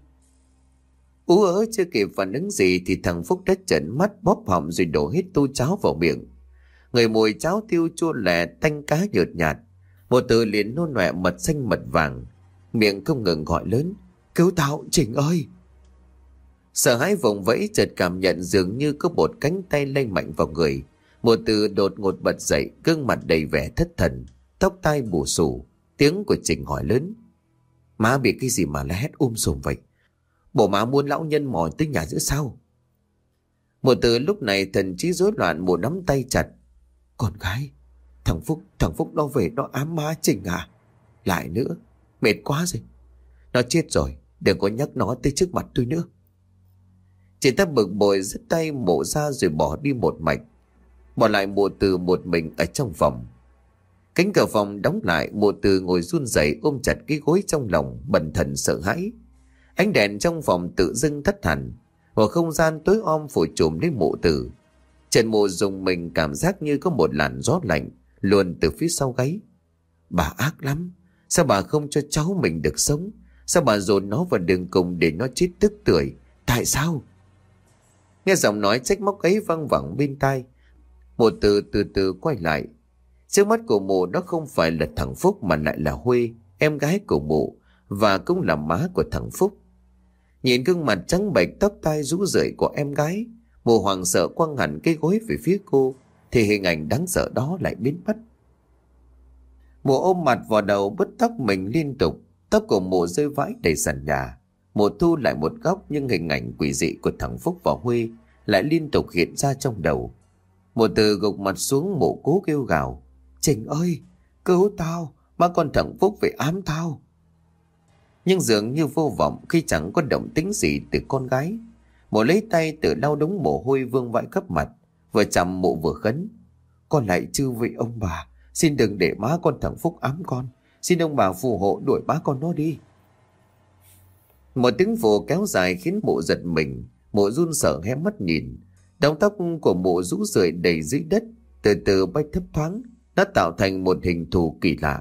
Ú ớ chưa kịp phản ứng gì thì thằng Phúc đã trợn mắt bóp họng rồi đổ hết tô cháo vào miệng. Người mùi cháo tiêu chua lè tanh cá nhợt nhạt. Một Từ liền nôn nọe mật xanh mật vàng, miệng không ngừng gọi lớn. Cứu tao, Trình ơi! Sợ hãi vùng vẫy chợt cảm nhận dường như có một cánh tay lay mạnh vào người. Một Từ đột ngột bật dậy, gương mặt đầy vẻ thất thần, tóc tai bù xù. Tiếng của Trình hỏi lớn. Má bị cái gì mà la hét um sùm vậy? Bộ má muốn lão Nhân mò tới nhà giữa sao? Một Từ lúc này thần trí rối loạn, một nắm tay chặt. Con gái, thằng Phúc, thằng Phúc nó về nó ám má Trình à? Lại nữa, mệt quá rồi. Nó chết rồi, đừng có nhắc nó tới trước mặt tôi nữa. Chị ta bực bội giật tay mộ ra rồi bỏ đi một mạch, bỏ lại mụ Từ một mình ở trong phòng. Cánh cửa phòng đóng lại, mụ Từ ngồi run rẩy ôm chặt cái gối trong lòng, bần thần sợ hãi. Ánh đèn trong phòng tự dưng tắt hẳn, và không gian tối om phủ trùm lấy mụ Từ. Trần mụ dùng mình cảm giác như có một làn gió lạnh luồn từ phía sau gáy. Bà ác lắm, sao bà không cho cháu mình được sống? Sao bà dồn nó vào đường cùng để nó chết tức tưởi? Tại sao? Nghe giọng nói trách móc ấy văng vẳng bên tai, mụ Từ từ từ quay lại. Trước mắt của mụ đó không phải là thằng Phúc mà lại là Huê, em gái của mụ, và cũng là má của thằng Phúc. Nhìn gương mặt trắng bệch, tóc tai rũ rượi của em gái, mụ hoảng sợ quăng hẳn cái gối về phía cô, thì hình ảnh đáng sợ đó lại biến mất. Mụ ôm mặt vào đầu, bứt tóc mình liên tục, tóc của mụ rơi vãi đầy sàn nhà. Mụ thu lại một góc, nhưng hình ảnh quỷ dị của thằng Phúc và Huê lại liên tục hiện ra trong đầu. Mụ từ gục mặt xuống, mụ cố kêu gào: Trình ơi, cứu tao, ba con thằng Phúc về ám tao. Nhưng dường như vô vọng khi chẳng có động tĩnh gì từ con gái. Mụ lấy tay tự lau đống mồ hôi vương vãi khắp mặt, vừa chằm mụ vừa khấn: Con lại chư vị ông bà, xin đừng để má con thằng Phúc ám con, xin ông bà phù hộ đuổi má con nó đi. Một tiếng vồ kéo dài khiến mụ giật mình. Mụ run sợ hé mắt nhìn. Đống tóc của mụ rũ rượi đầy dưới đất, từ từ bay thấp thoáng, nó tạo thành một hình thù kỳ lạ.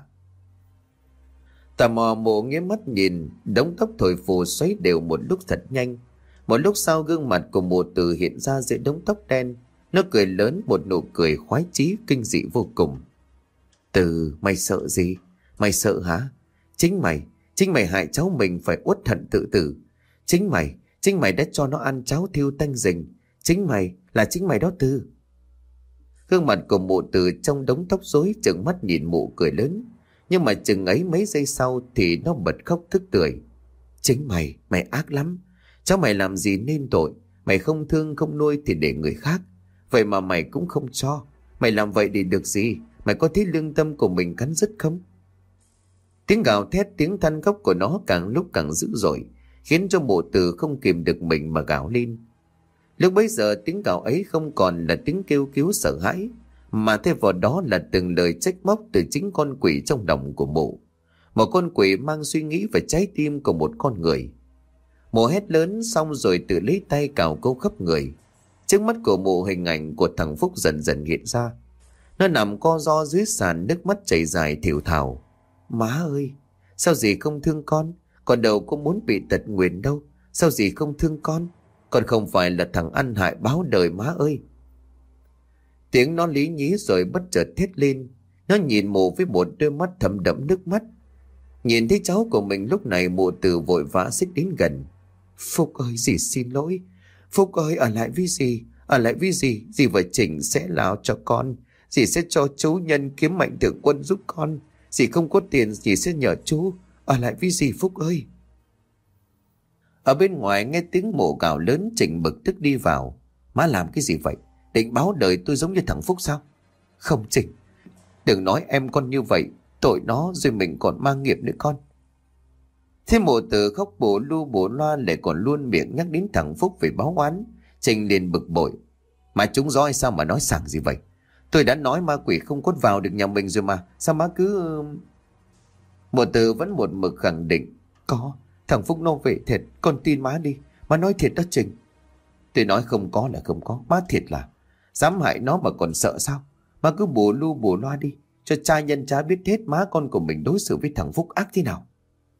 Tò mò mụ nghiến mắt nhìn, đống tóc thổi phù xoáy đều một lúc thật nhanh. Một lúc sau, gương mặt của mụ từ hiện ra giữa đống tóc đen. Nó cười lớn một nụ cười khoái chí kinh dị vô cùng. Từ, mày sợ gì? Mày sợ hả? Chính mày, chính mày hại cháu mình phải uất hận tự tử. Chính mày, chính mày đã cho nó ăn cháo thiêu tanh rình. Chính mày, là chính mày đó Tư. Gương mặt của mụ từ trong đống tóc rối trừng mắt nhìn mụ cười lớn. Nhưng mà chừng ấy mấy giây sau thì nó bật khóc tức tưởi. Chính mày, mày ác lắm. Cháu mày làm gì nên tội. Mày không thương không nuôi thì để người khác. Vậy mà mày cũng không cho. Mày làm vậy để được gì? Mày có thấy lương tâm của mình cắn rứt không? Tiếng gào thét, tiếng than khóc của nó càng lúc càng dữ dội, khiến cho mụ từ không kìm được mình mà gào lên. Lúc bấy giờ tiếng gào ấy không còn là tiếng kêu cứu sợ hãi, mà thay vào đó là từng lời trách móc từ chính con quỷ trong lòng của mụ. Một con quỷ mang suy nghĩ và trái tim của một con người. Mụ hét lớn xong rồi tự lấy tay cào cấu khắp người. Trước mắt của mụ, hình ảnh của thằng Phúc dần dần hiện ra. Nó nằm co ro dưới sàn, nước mắt chảy dài thều thào. Má ơi, sao dì không thương con? Con đâu có muốn bị tật nguyền đâu. Sao dì không thương con? Con không phải là thằng ăn hại báo đời má ơi. Tiếng nó lý nhí rồi bất chợt thét lên. Nó nhìn mụ với một đôi mắt thấm đẫm nước mắt. Nhìn thấy cháu của mình lúc này, mụ từ vội vã xích đến gần. Phúc ơi, dì xin lỗi. Phúc ơi, ở lại với dì. Ở lại với dì. Dì và Trình sẽ lao cho con. Dì sẽ cho chú Nhân kiếm mạnh thường quân giúp con. Dì không có tiền, dì sẽ nhờ chú. Ở lại với dì Phúc ơi. Ở bên ngoài nghe tiếng mụ gào lớn, Trình bực tức đi vào. Má làm cái gì vậy? Định báo đời tôi giống như thằng Phúc sao? Không Trình, đừng nói em con như vậy. Tội nó rồi mình còn mang nghiệp nữa con. Thế mụ từ khóc bổ lu bổ loa, lại còn luôn miệng nhắc đến thằng Phúc về báo oán. Trình liền bực bội. Mà chúng roi sao mà nói sảng gì vậy? Tôi đã nói ma quỷ không có vào được nhà mình rồi mà. Sao má cứ... Mụ từ vẫn một mực khẳng định. Có, thằng Phúc nó về thiệt. Con tin má đi. Má nói thiệt đó Trình. Tôi nói không có là không có. Má thiệt là dám hại nó mà còn sợ sao? Má cứ bù lu bù loa đi, cho cha nhân cha biết hết má con của mình đối xử với thằng Phúc ác thế nào.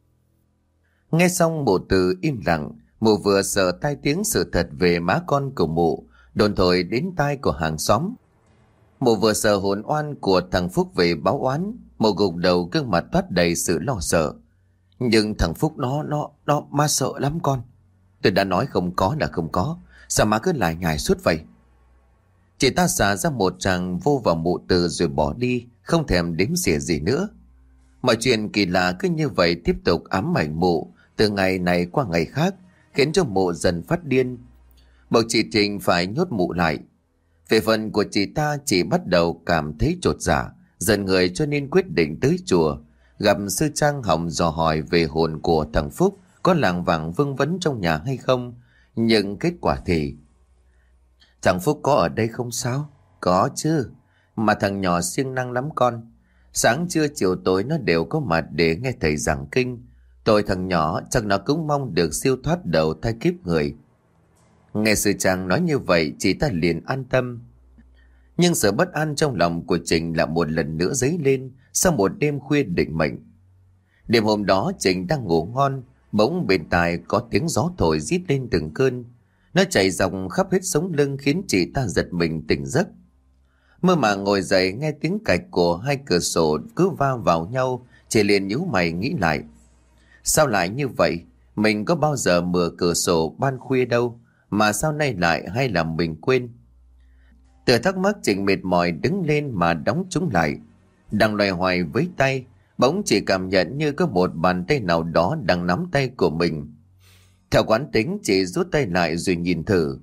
Nghe xong mụ từ im lặng. Mụ vừa sợ tai tiếng sự thật về má con của mụ đồn thổi đến tai của hàng xóm. Mụ vừa sợ hồn oan của thằng Phúc về báo oán. Mụ gục đầu, gương mặt toát đầy sự lo sợ. Nhưng thằng Phúc nó nó nó má sợ lắm con. Tôi đã nói không có là không có. Sao má cứ lại nhải suốt vậy? Chị ta xả ra một tràng vô vào mụ từ rồi bỏ đi, không thèm đếm xỉa gì nữa. Mọi chuyện kỳ lạ cứ như vậy tiếp tục ám ảnh mụ từ ngày này qua ngày khác, khiến cho mụ dần phát điên. Buộc chị Trình phải nhốt mụ lại. Về phần của chị ta, chỉ bắt đầu cảm thấy chột dạ, giận người, cho nên quyết định tới chùa gặp sư Trang Hồng dò hỏi về hồn của thằng Phúc có lảng vảng vương vấn trong nhà hay không. Nhưng kết quả thì thằng Phúc có ở đây không sao? Có chứ. Mà thằng nhỏ siêng năng lắm con. Sáng trưa chiều tối nó đều có mặt để nghe thầy giảng kinh. Tội thằng nhỏ chắc nó cũng mong được siêu thoát đầu thai kiếp người. Nghe sư Trang nói như vậy, chị ta liền an tâm. Nhưng sự bất an trong lòng của Trình lại một lần nữa dấy lên sau một đêm khuya định mệnh. Đêm hôm đó Trình đang ngủ ngon, bỗng bên tai có tiếng gió thổi rít lên từng cơn. Nó chạy dòng khắp hết sống lưng khiến chị ta giật mình tỉnh giấc. Mơ màng ngồi dậy nghe tiếng cạch của hai cửa sổ cứ va vào nhau, chị liền nhíu mày nghĩ lại. Sao lại như vậy? Mình có bao giờ mở cửa sổ ban khuya đâu, mà sao nay lại hay là mình quên? Từ thắc mắc chị mệt mỏi đứng lên mà đóng chúng lại. Đang loay hoay với tay, bỗng chỉ cảm nhận như có một bàn tay nào đó đang nắm tay của mình. Theo quán tính, chị rút tay lại rồi nhìn thử.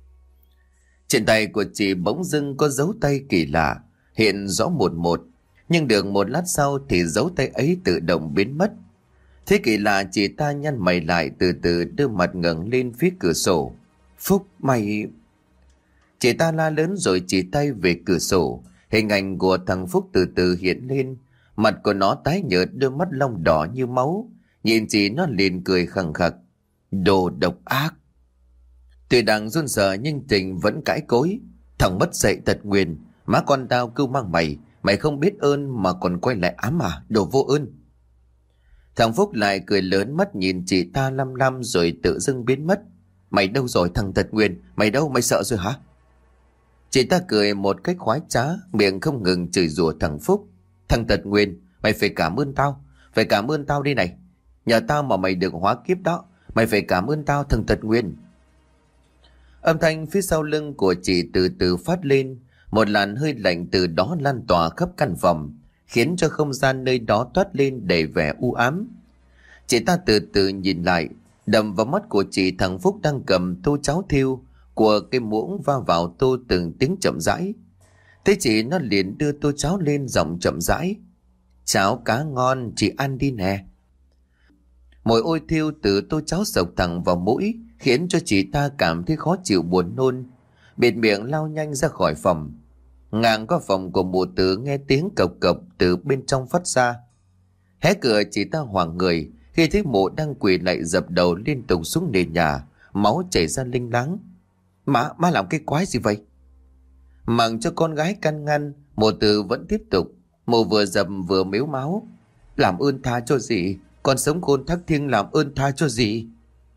Trên tay của chị bỗng dưng có dấu tay kỳ lạ, hiện rõ một một. Nhưng được một lát sau thì dấu tay ấy tự động biến mất. Thế kỳ lạ, chị ta nhăn mày lại, từ từ đưa mặt ngẩng lên phía cửa sổ. Phúc, mày... Chị ta la lớn rồi chỉ tay về cửa sổ. Hình ảnh của thằng Phúc từ từ hiện lên. Mặt của nó tái nhợt, đôi mắt long đỏ như máu. Nhìn chị nó liền cười khằng khặc. Đồ độc ác. Tuy đang run sợ nhưng Trình vẫn cãi cối. Thằng mất dạy tật nguyền, má con tao cưu mang mày, mày không biết ơn mà còn quay lại ám à, đồ vô ơn. Thằng Phúc lại cười lớn, mắt nhìn chị ta lăm lăm rồi tự dưng biến mất. Mày đâu rồi thằng tật nguyền, mày đâu, mày sợ rồi hả? Chị ta cười một cách khoái trá, miệng không ngừng chửi rủa thằng Phúc. Thằng tật nguyền, mày phải cảm ơn tao, phải cảm ơn tao đi này. Nhờ tao mà mày được hóa kiếp đó, mày phải cảm ơn tao thằng tật nguyền. Âm thanh phía sau lưng của chị từ từ phát lên, một làn hơi lạnh từ đó lan tỏa khắp căn phòng, khiến cho không gian nơi đó toát lên đầy vẻ u ám. Chị ta từ từ nhìn lại, đầm vào mắt của chị thằng Phúc đang cầm tô cháo thiêu của cái muỗng va vào tô từng tiếng chậm rãi. Thế chị nó liền đưa tô cháo lên giọng chậm rãi. Cháo cá ngon, chị ăn đi nè. Mùi ôi thiêu từ tô cháo sộc thẳng vào mũi, khiến cho chị ta cảm thấy khó chịu buồn nôn, bịt miệng lao nhanh ra khỏi phòng. Ngang qua phòng của mụ Tử nghe tiếng cộc cộc từ bên trong phát ra. Hé cửa, chị ta hoảng người khi thấy mụ đang quỳ lại dập đầu liên tục xuống nền nhà, máu chảy ra linh láng. Má, má làm cái quái gì vậy? Mặc cho con gái can ngăn, mụ Tử vẫn tiếp tục. Mụ vừa dập vừa mếu máu. Làm ơn tha cho dì, con sống khôn thác thiêng, làm ơn tha cho dì.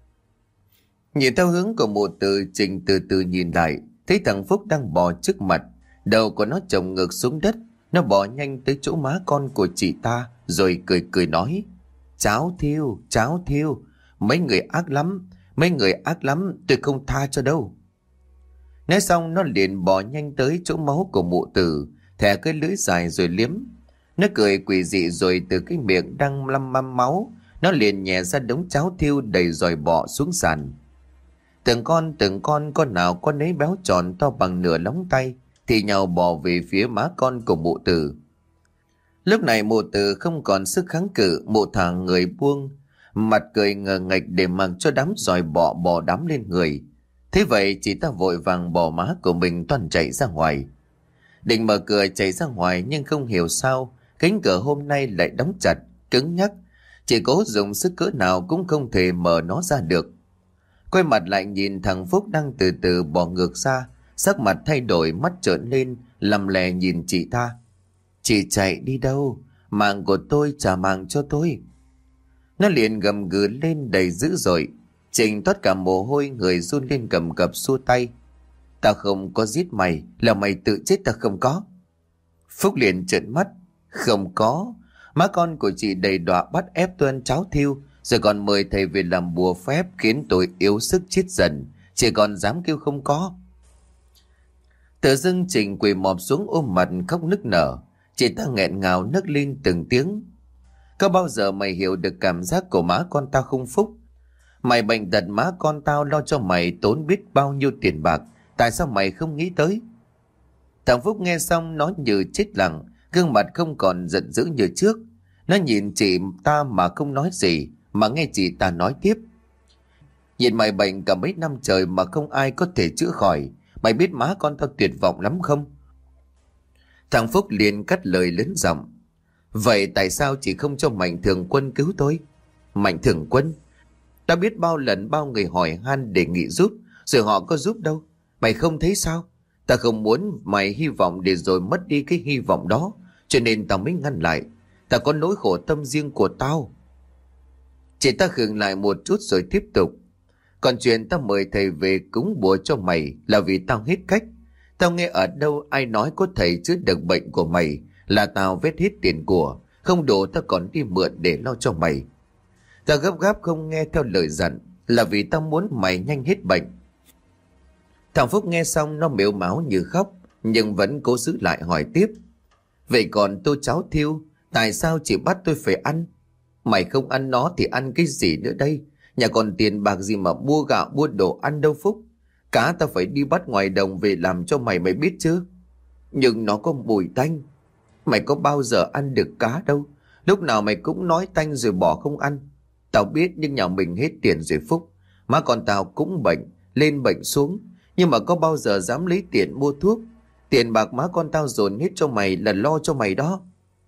Nhìn theo hướng của mụ Tử, Trình từ từ nhìn lại, thấy thằng Phúc đang bò trước mặt, đầu của nó chồng ngược xuống đất. Nó bò nhanh tới chỗ má con của chị ta, rồi cười cười nói: Cháo thiêu, cháo thiêu, mấy người ác lắm, mấy người ác lắm, tôi không tha cho đâu. Nói xong nó liền bò nhanh tới chỗ máu của mụ Tử, thè cái lưỡi dài rồi liếm. Nó cười quỷ dị rồi từ cái miệng đang lăm măm máu, nó liền nhẹ ra đống cháo thiêu đầy rồi bọ xuống sàn. Từng con từng con con nào con ấy béo tròn to bằng nửa lóng tay thì nhào bò về phía má con của mụ Tử. Lúc này mụ Tử không còn sức kháng cự, mụ thả người buông, mặt cười ngờ nghệch để mặc cho đám giòi bọ bò đám lên người. Thế vậy chị ta vội vàng bỏ má của mình toàn chạy ra ngoài. Định mở cửa chạy ra ngoài nhưng không hiểu sao cánh cửa hôm nay lại đóng chặt, cứng nhắc. Chị cố dùng sức cỡ nào cũng không thể mở nó ra được. Quay mặt lại nhìn thằng Phúc đang từ từ bò ngược ra, sắc mặt thay đổi, mắt trợn lên, lầm lè nhìn chị ta. Chị chạy đi đâu? Mạng của tôi trả mạng cho tôi. Nó liền gầm gừ lên đầy dữ dội. Trình toát cả mồ hôi, người run lên cầm cập xua tay. Tao không có giết mày, là mày tự chết, tao không có. Phúc liền trợn mắt. Không có. Má con của chị đầy đọa bắt ép tôi ăn cháo thiêu, rồi còn mời thầy về làm bùa phép khiến tôi yếu sức chết dần. Chỉ còn dám kêu không có. Tự dưng Trình quỳ mọp xuống ôm mặt khóc nức nở. Chị ta nghẹn ngào nức lên từng tiếng. Có bao giờ mày hiểu được cảm giác của má con tao không Phúc? Mày bệnh tật, má con tao lo cho mày tốn biết bao nhiêu tiền bạc, tại sao mày không nghĩ tới? Thằng Phúc nghe xong nói như chết lặng, gương mặt không còn giận dữ như trước. Nó nhìn chị ta mà không nói gì, mà nghe chị ta nói tiếp. Nhìn mày bệnh cả mấy năm trời mà không ai có thể chữa khỏi, mày biết má con tao tuyệt vọng lắm không? Thằng Phúc liền cắt lời lớn giọng. Vậy tại sao chị không cho Mạnh Thường Quân cứu tôi? Mạnh Thường Quân? Tao biết bao lần bao người hỏi han đề nghị giúp, rồi họ có giúp đâu. Mày không thấy sao? Tao không muốn mày hy vọng để rồi mất đi cái hy vọng đó, cho nên tao mới ngăn lại. Tao có nỗi khổ tâm riêng của tao. Chị ta khựng lại một chút rồi tiếp tục. Còn chuyện tao mời thầy về cúng bùa cho mày là vì tao hết cách. Tao nghe ở đâu ai nói có thầy chữa được bệnh của mày là tao vét hết tiền của, không đủ tao còn đi mượn để lo cho mày. Tao gấp gáp không nghe theo lời dặn là vì tao muốn mày nhanh hết bệnh. Thằng Phúc nghe xong nó mếu máo như khóc, nhưng vẫn cố giữ lại hỏi tiếp. Vậy còn tô cháo thiêu, tại sao chỉ bắt tôi phải ăn? Mày không ăn nó thì ăn cái gì nữa đây? Nhà còn tiền bạc gì mà mua gạo mua đồ ăn đâu Phúc. Cá tao phải đi bắt ngoài đồng về làm cho mày mày biết chứ. Nhưng nó có mùi tanh. Mày có bao giờ ăn được cá đâu. Lúc nào mày cũng nói tanh rồi bỏ không ăn. Tao biết nhưng nhà mình hết tiền rồi Phúc. Má con tao cũng bệnh, lên bệnh xuống. Nhưng mà có bao giờ dám lấy tiền mua thuốc. Tiền bạc má con tao dồn hết cho mày là lo cho mày đó.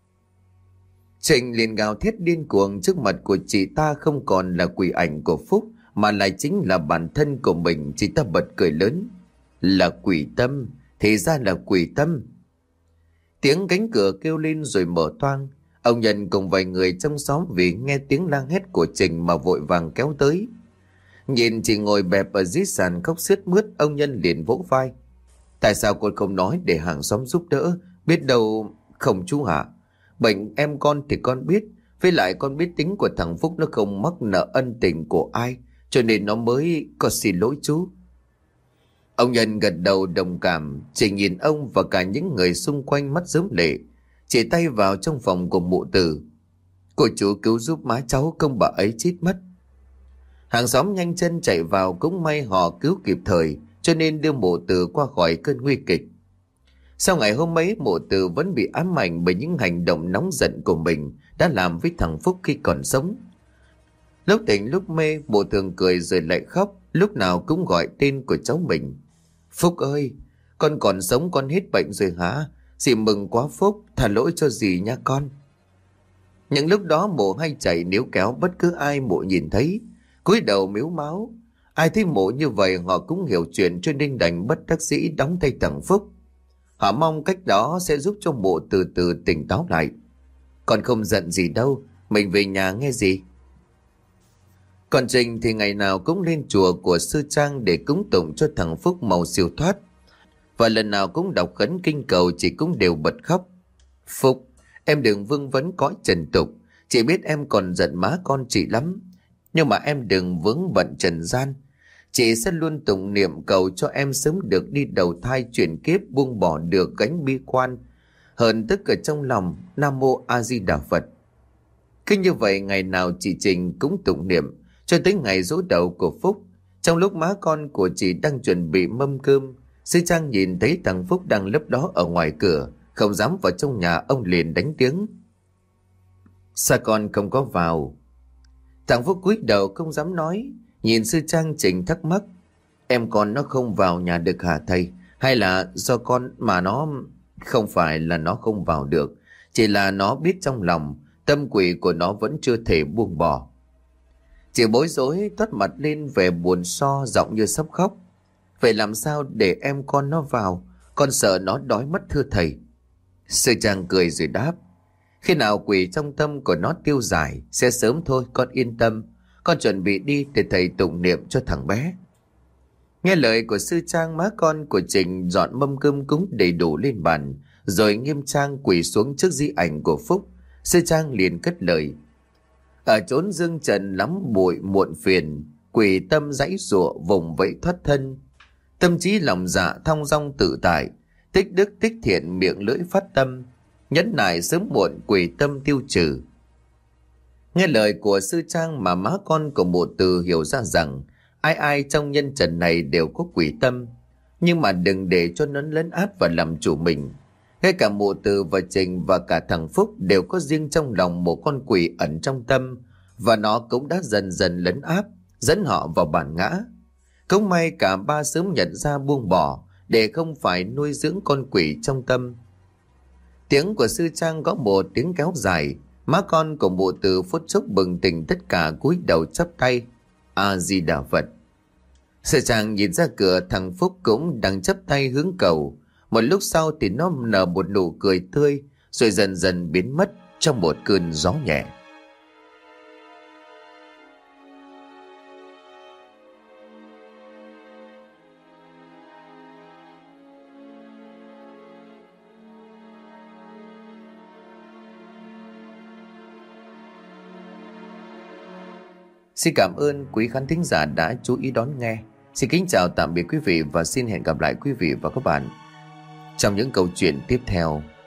Trình liền gào thét điên cuồng trước mặt của chị ta không còn là quỷ ảnh của Phúc mà lại chính là bản thân của mình. Chị ta bật cười lớn. Là quỷ Tâm, thì ra là quỷ Tâm. Tiếng cánh cửa kêu lên rồi mở toang. Ông Nhân cùng vài người trong xóm vì nghe tiếng la hét của Trình mà vội vàng kéo tới. Nhìn chị ngồi bẹp ở dưới sàn khóc sướt mướt, ông Nhân liền vỗ vai. Tại sao con không nói để hàng xóm giúp đỡ? Biết đâu... Không chú hả? Bệnh em con thì con biết. Với lại con biết tính của thằng Phúc nó không mắc nợ ân tình của ai, cho nên nó mới có xin lỗi chú. Ông Nhân gật đầu đồng cảm. Chỉ nhìn ông và cả những người xung quanh mắt rớm lệ. Chỉ tay vào trong phòng của mụ Từ. Cô chú cứu giúp má cháu, không bà ấy chết mất. Hàng xóm nhanh chân chạy vào, cũng may họ cứu kịp thời, cho nên đưa mụ Từ qua khỏi cơn nguy kịch. Sau ngày hôm ấy, mụ Từ vẫn bị ám ảnh bởi những hành động nóng giận của mình đã làm với thằng Phúc khi còn sống. Lúc tỉnh lúc mê, mụ thường cười rồi lại khóc, lúc nào cũng gọi tên của cháu mình. Phúc ơi, con còn sống, con hết bệnh rồi hả? Dì mừng quá Phúc, thả lỗi cho dì nha con. Những lúc đó mụ hay chạy níu kéo bất cứ ai mụ nhìn thấy, cúi đầu mếu máo. Ai thấy mụ như vậy họ cũng hiểu chuyện, cho nên đành bất đắc dĩ đóng tay thằng Phúc. Họ mong cách đó sẽ giúp cho mụ từ từ tỉnh táo lại. Con không giận gì đâu, mình về nhà nghe gì. Còn Trình thì ngày nào cũng lên chùa của sư Trang để cúng tụng cho thằng Phúc mau siêu thoát. Và lần nào cũng đọc khấn kinh cầu, chị cũng đều bật khóc. Phúc, em đừng vương vấn cõi trần tục. Chị biết em còn giận má con chị lắm, nhưng mà em đừng vướng bận trần gian. Chị sẽ luôn tụng niệm cầu cho em sớm được đi đầu thai chuyển kiếp, buông bỏ được gánh bi quan, hơn tức ở trong lòng. Nam Mô A Di Đà Phật. Cứ như vậy ngày nào chị Trình cũng tụng niệm cho tới ngày giỗ đầu của Phúc. Trong lúc má con của chị đang chuẩn bị mâm cơm, sư Trang nhìn thấy thằng Phúc đang lấp đó ở ngoài cửa, không dám vào trong nhà. Ông liền đánh tiếng. Sao con không có vào? Thằng Phúc cúi đầu không dám nói. Nhìn sư Trang, Trình thắc mắc. Em con nó không vào nhà được hả thầy? Hay là do con mà nó... Không phải là nó không vào được, chỉ là nó biết trong lòng tâm quỷ của nó vẫn chưa thể buông bỏ. Chị bối rối toát mặt lên vẻ buồn so, giọng như sắp khóc. Vậy làm sao để em con nó vào? Con sợ nó đói mất thưa thầy. Sư Trang cười rồi đáp. Khi nào quỷ trong tâm của nó tiêu giải sẽ sớm thôi, con yên tâm. Con chuẩn bị đi để thầy tụng niệm cho thằng bé. Nghe lời của sư Trang, má con của Trình dọn mâm cơm cúng đầy đủ lên bàn, rồi nghiêm trang quỳ xuống trước di ảnh của Phúc. Sư Trang liền cất lời. Ở chốn dương trần lắm bụi muộn phiền, quỷ tâm dãy giụa vùng vẫy thoát thân. Tâm trí lòng dạ thong dong tự tại, tích đức tích thiện miệng lưỡi phát tâm, nhẫn nại sớm muộn quỷ tâm tiêu trừ. Nghe lời của sư Trang mà má con của mụ Từ hiểu ra rằng ai ai trong nhân trần này đều có quỷ tâm, nhưng mà đừng để cho nó lấn át và làm chủ mình. Ngay cả mụ Từ và Trình và cả thằng Phúc đều có riêng trong lòng một con quỷ ẩn trong tâm, và nó cũng đã dần dần lấn áp, dẫn họ vào bản ngã. Cũng may cả ba sớm nhận ra buông bỏ để không phải nuôi dưỡng con quỷ trong tâm. Tiếng của sư Trang có một tiếng kéo dài. Má con của mụ Từ phút chốc bừng tỉnh, tất cả cúi đầu chắp tay. A Di Đà Phật. Sư Trang nhìn ra cửa, thằng Phúc cũng đang chắp tay hướng cầu. Một lúc sau thì nó nở một nụ cười tươi, rồi dần dần biến mất trong một cơn gió nhẹ. Xin cảm ơn quý khán thính giả đã chú ý đón nghe. Xin kính chào tạm biệt quý vị và xin hẹn gặp lại quý vị và các bạn trong những câu chuyện tiếp theo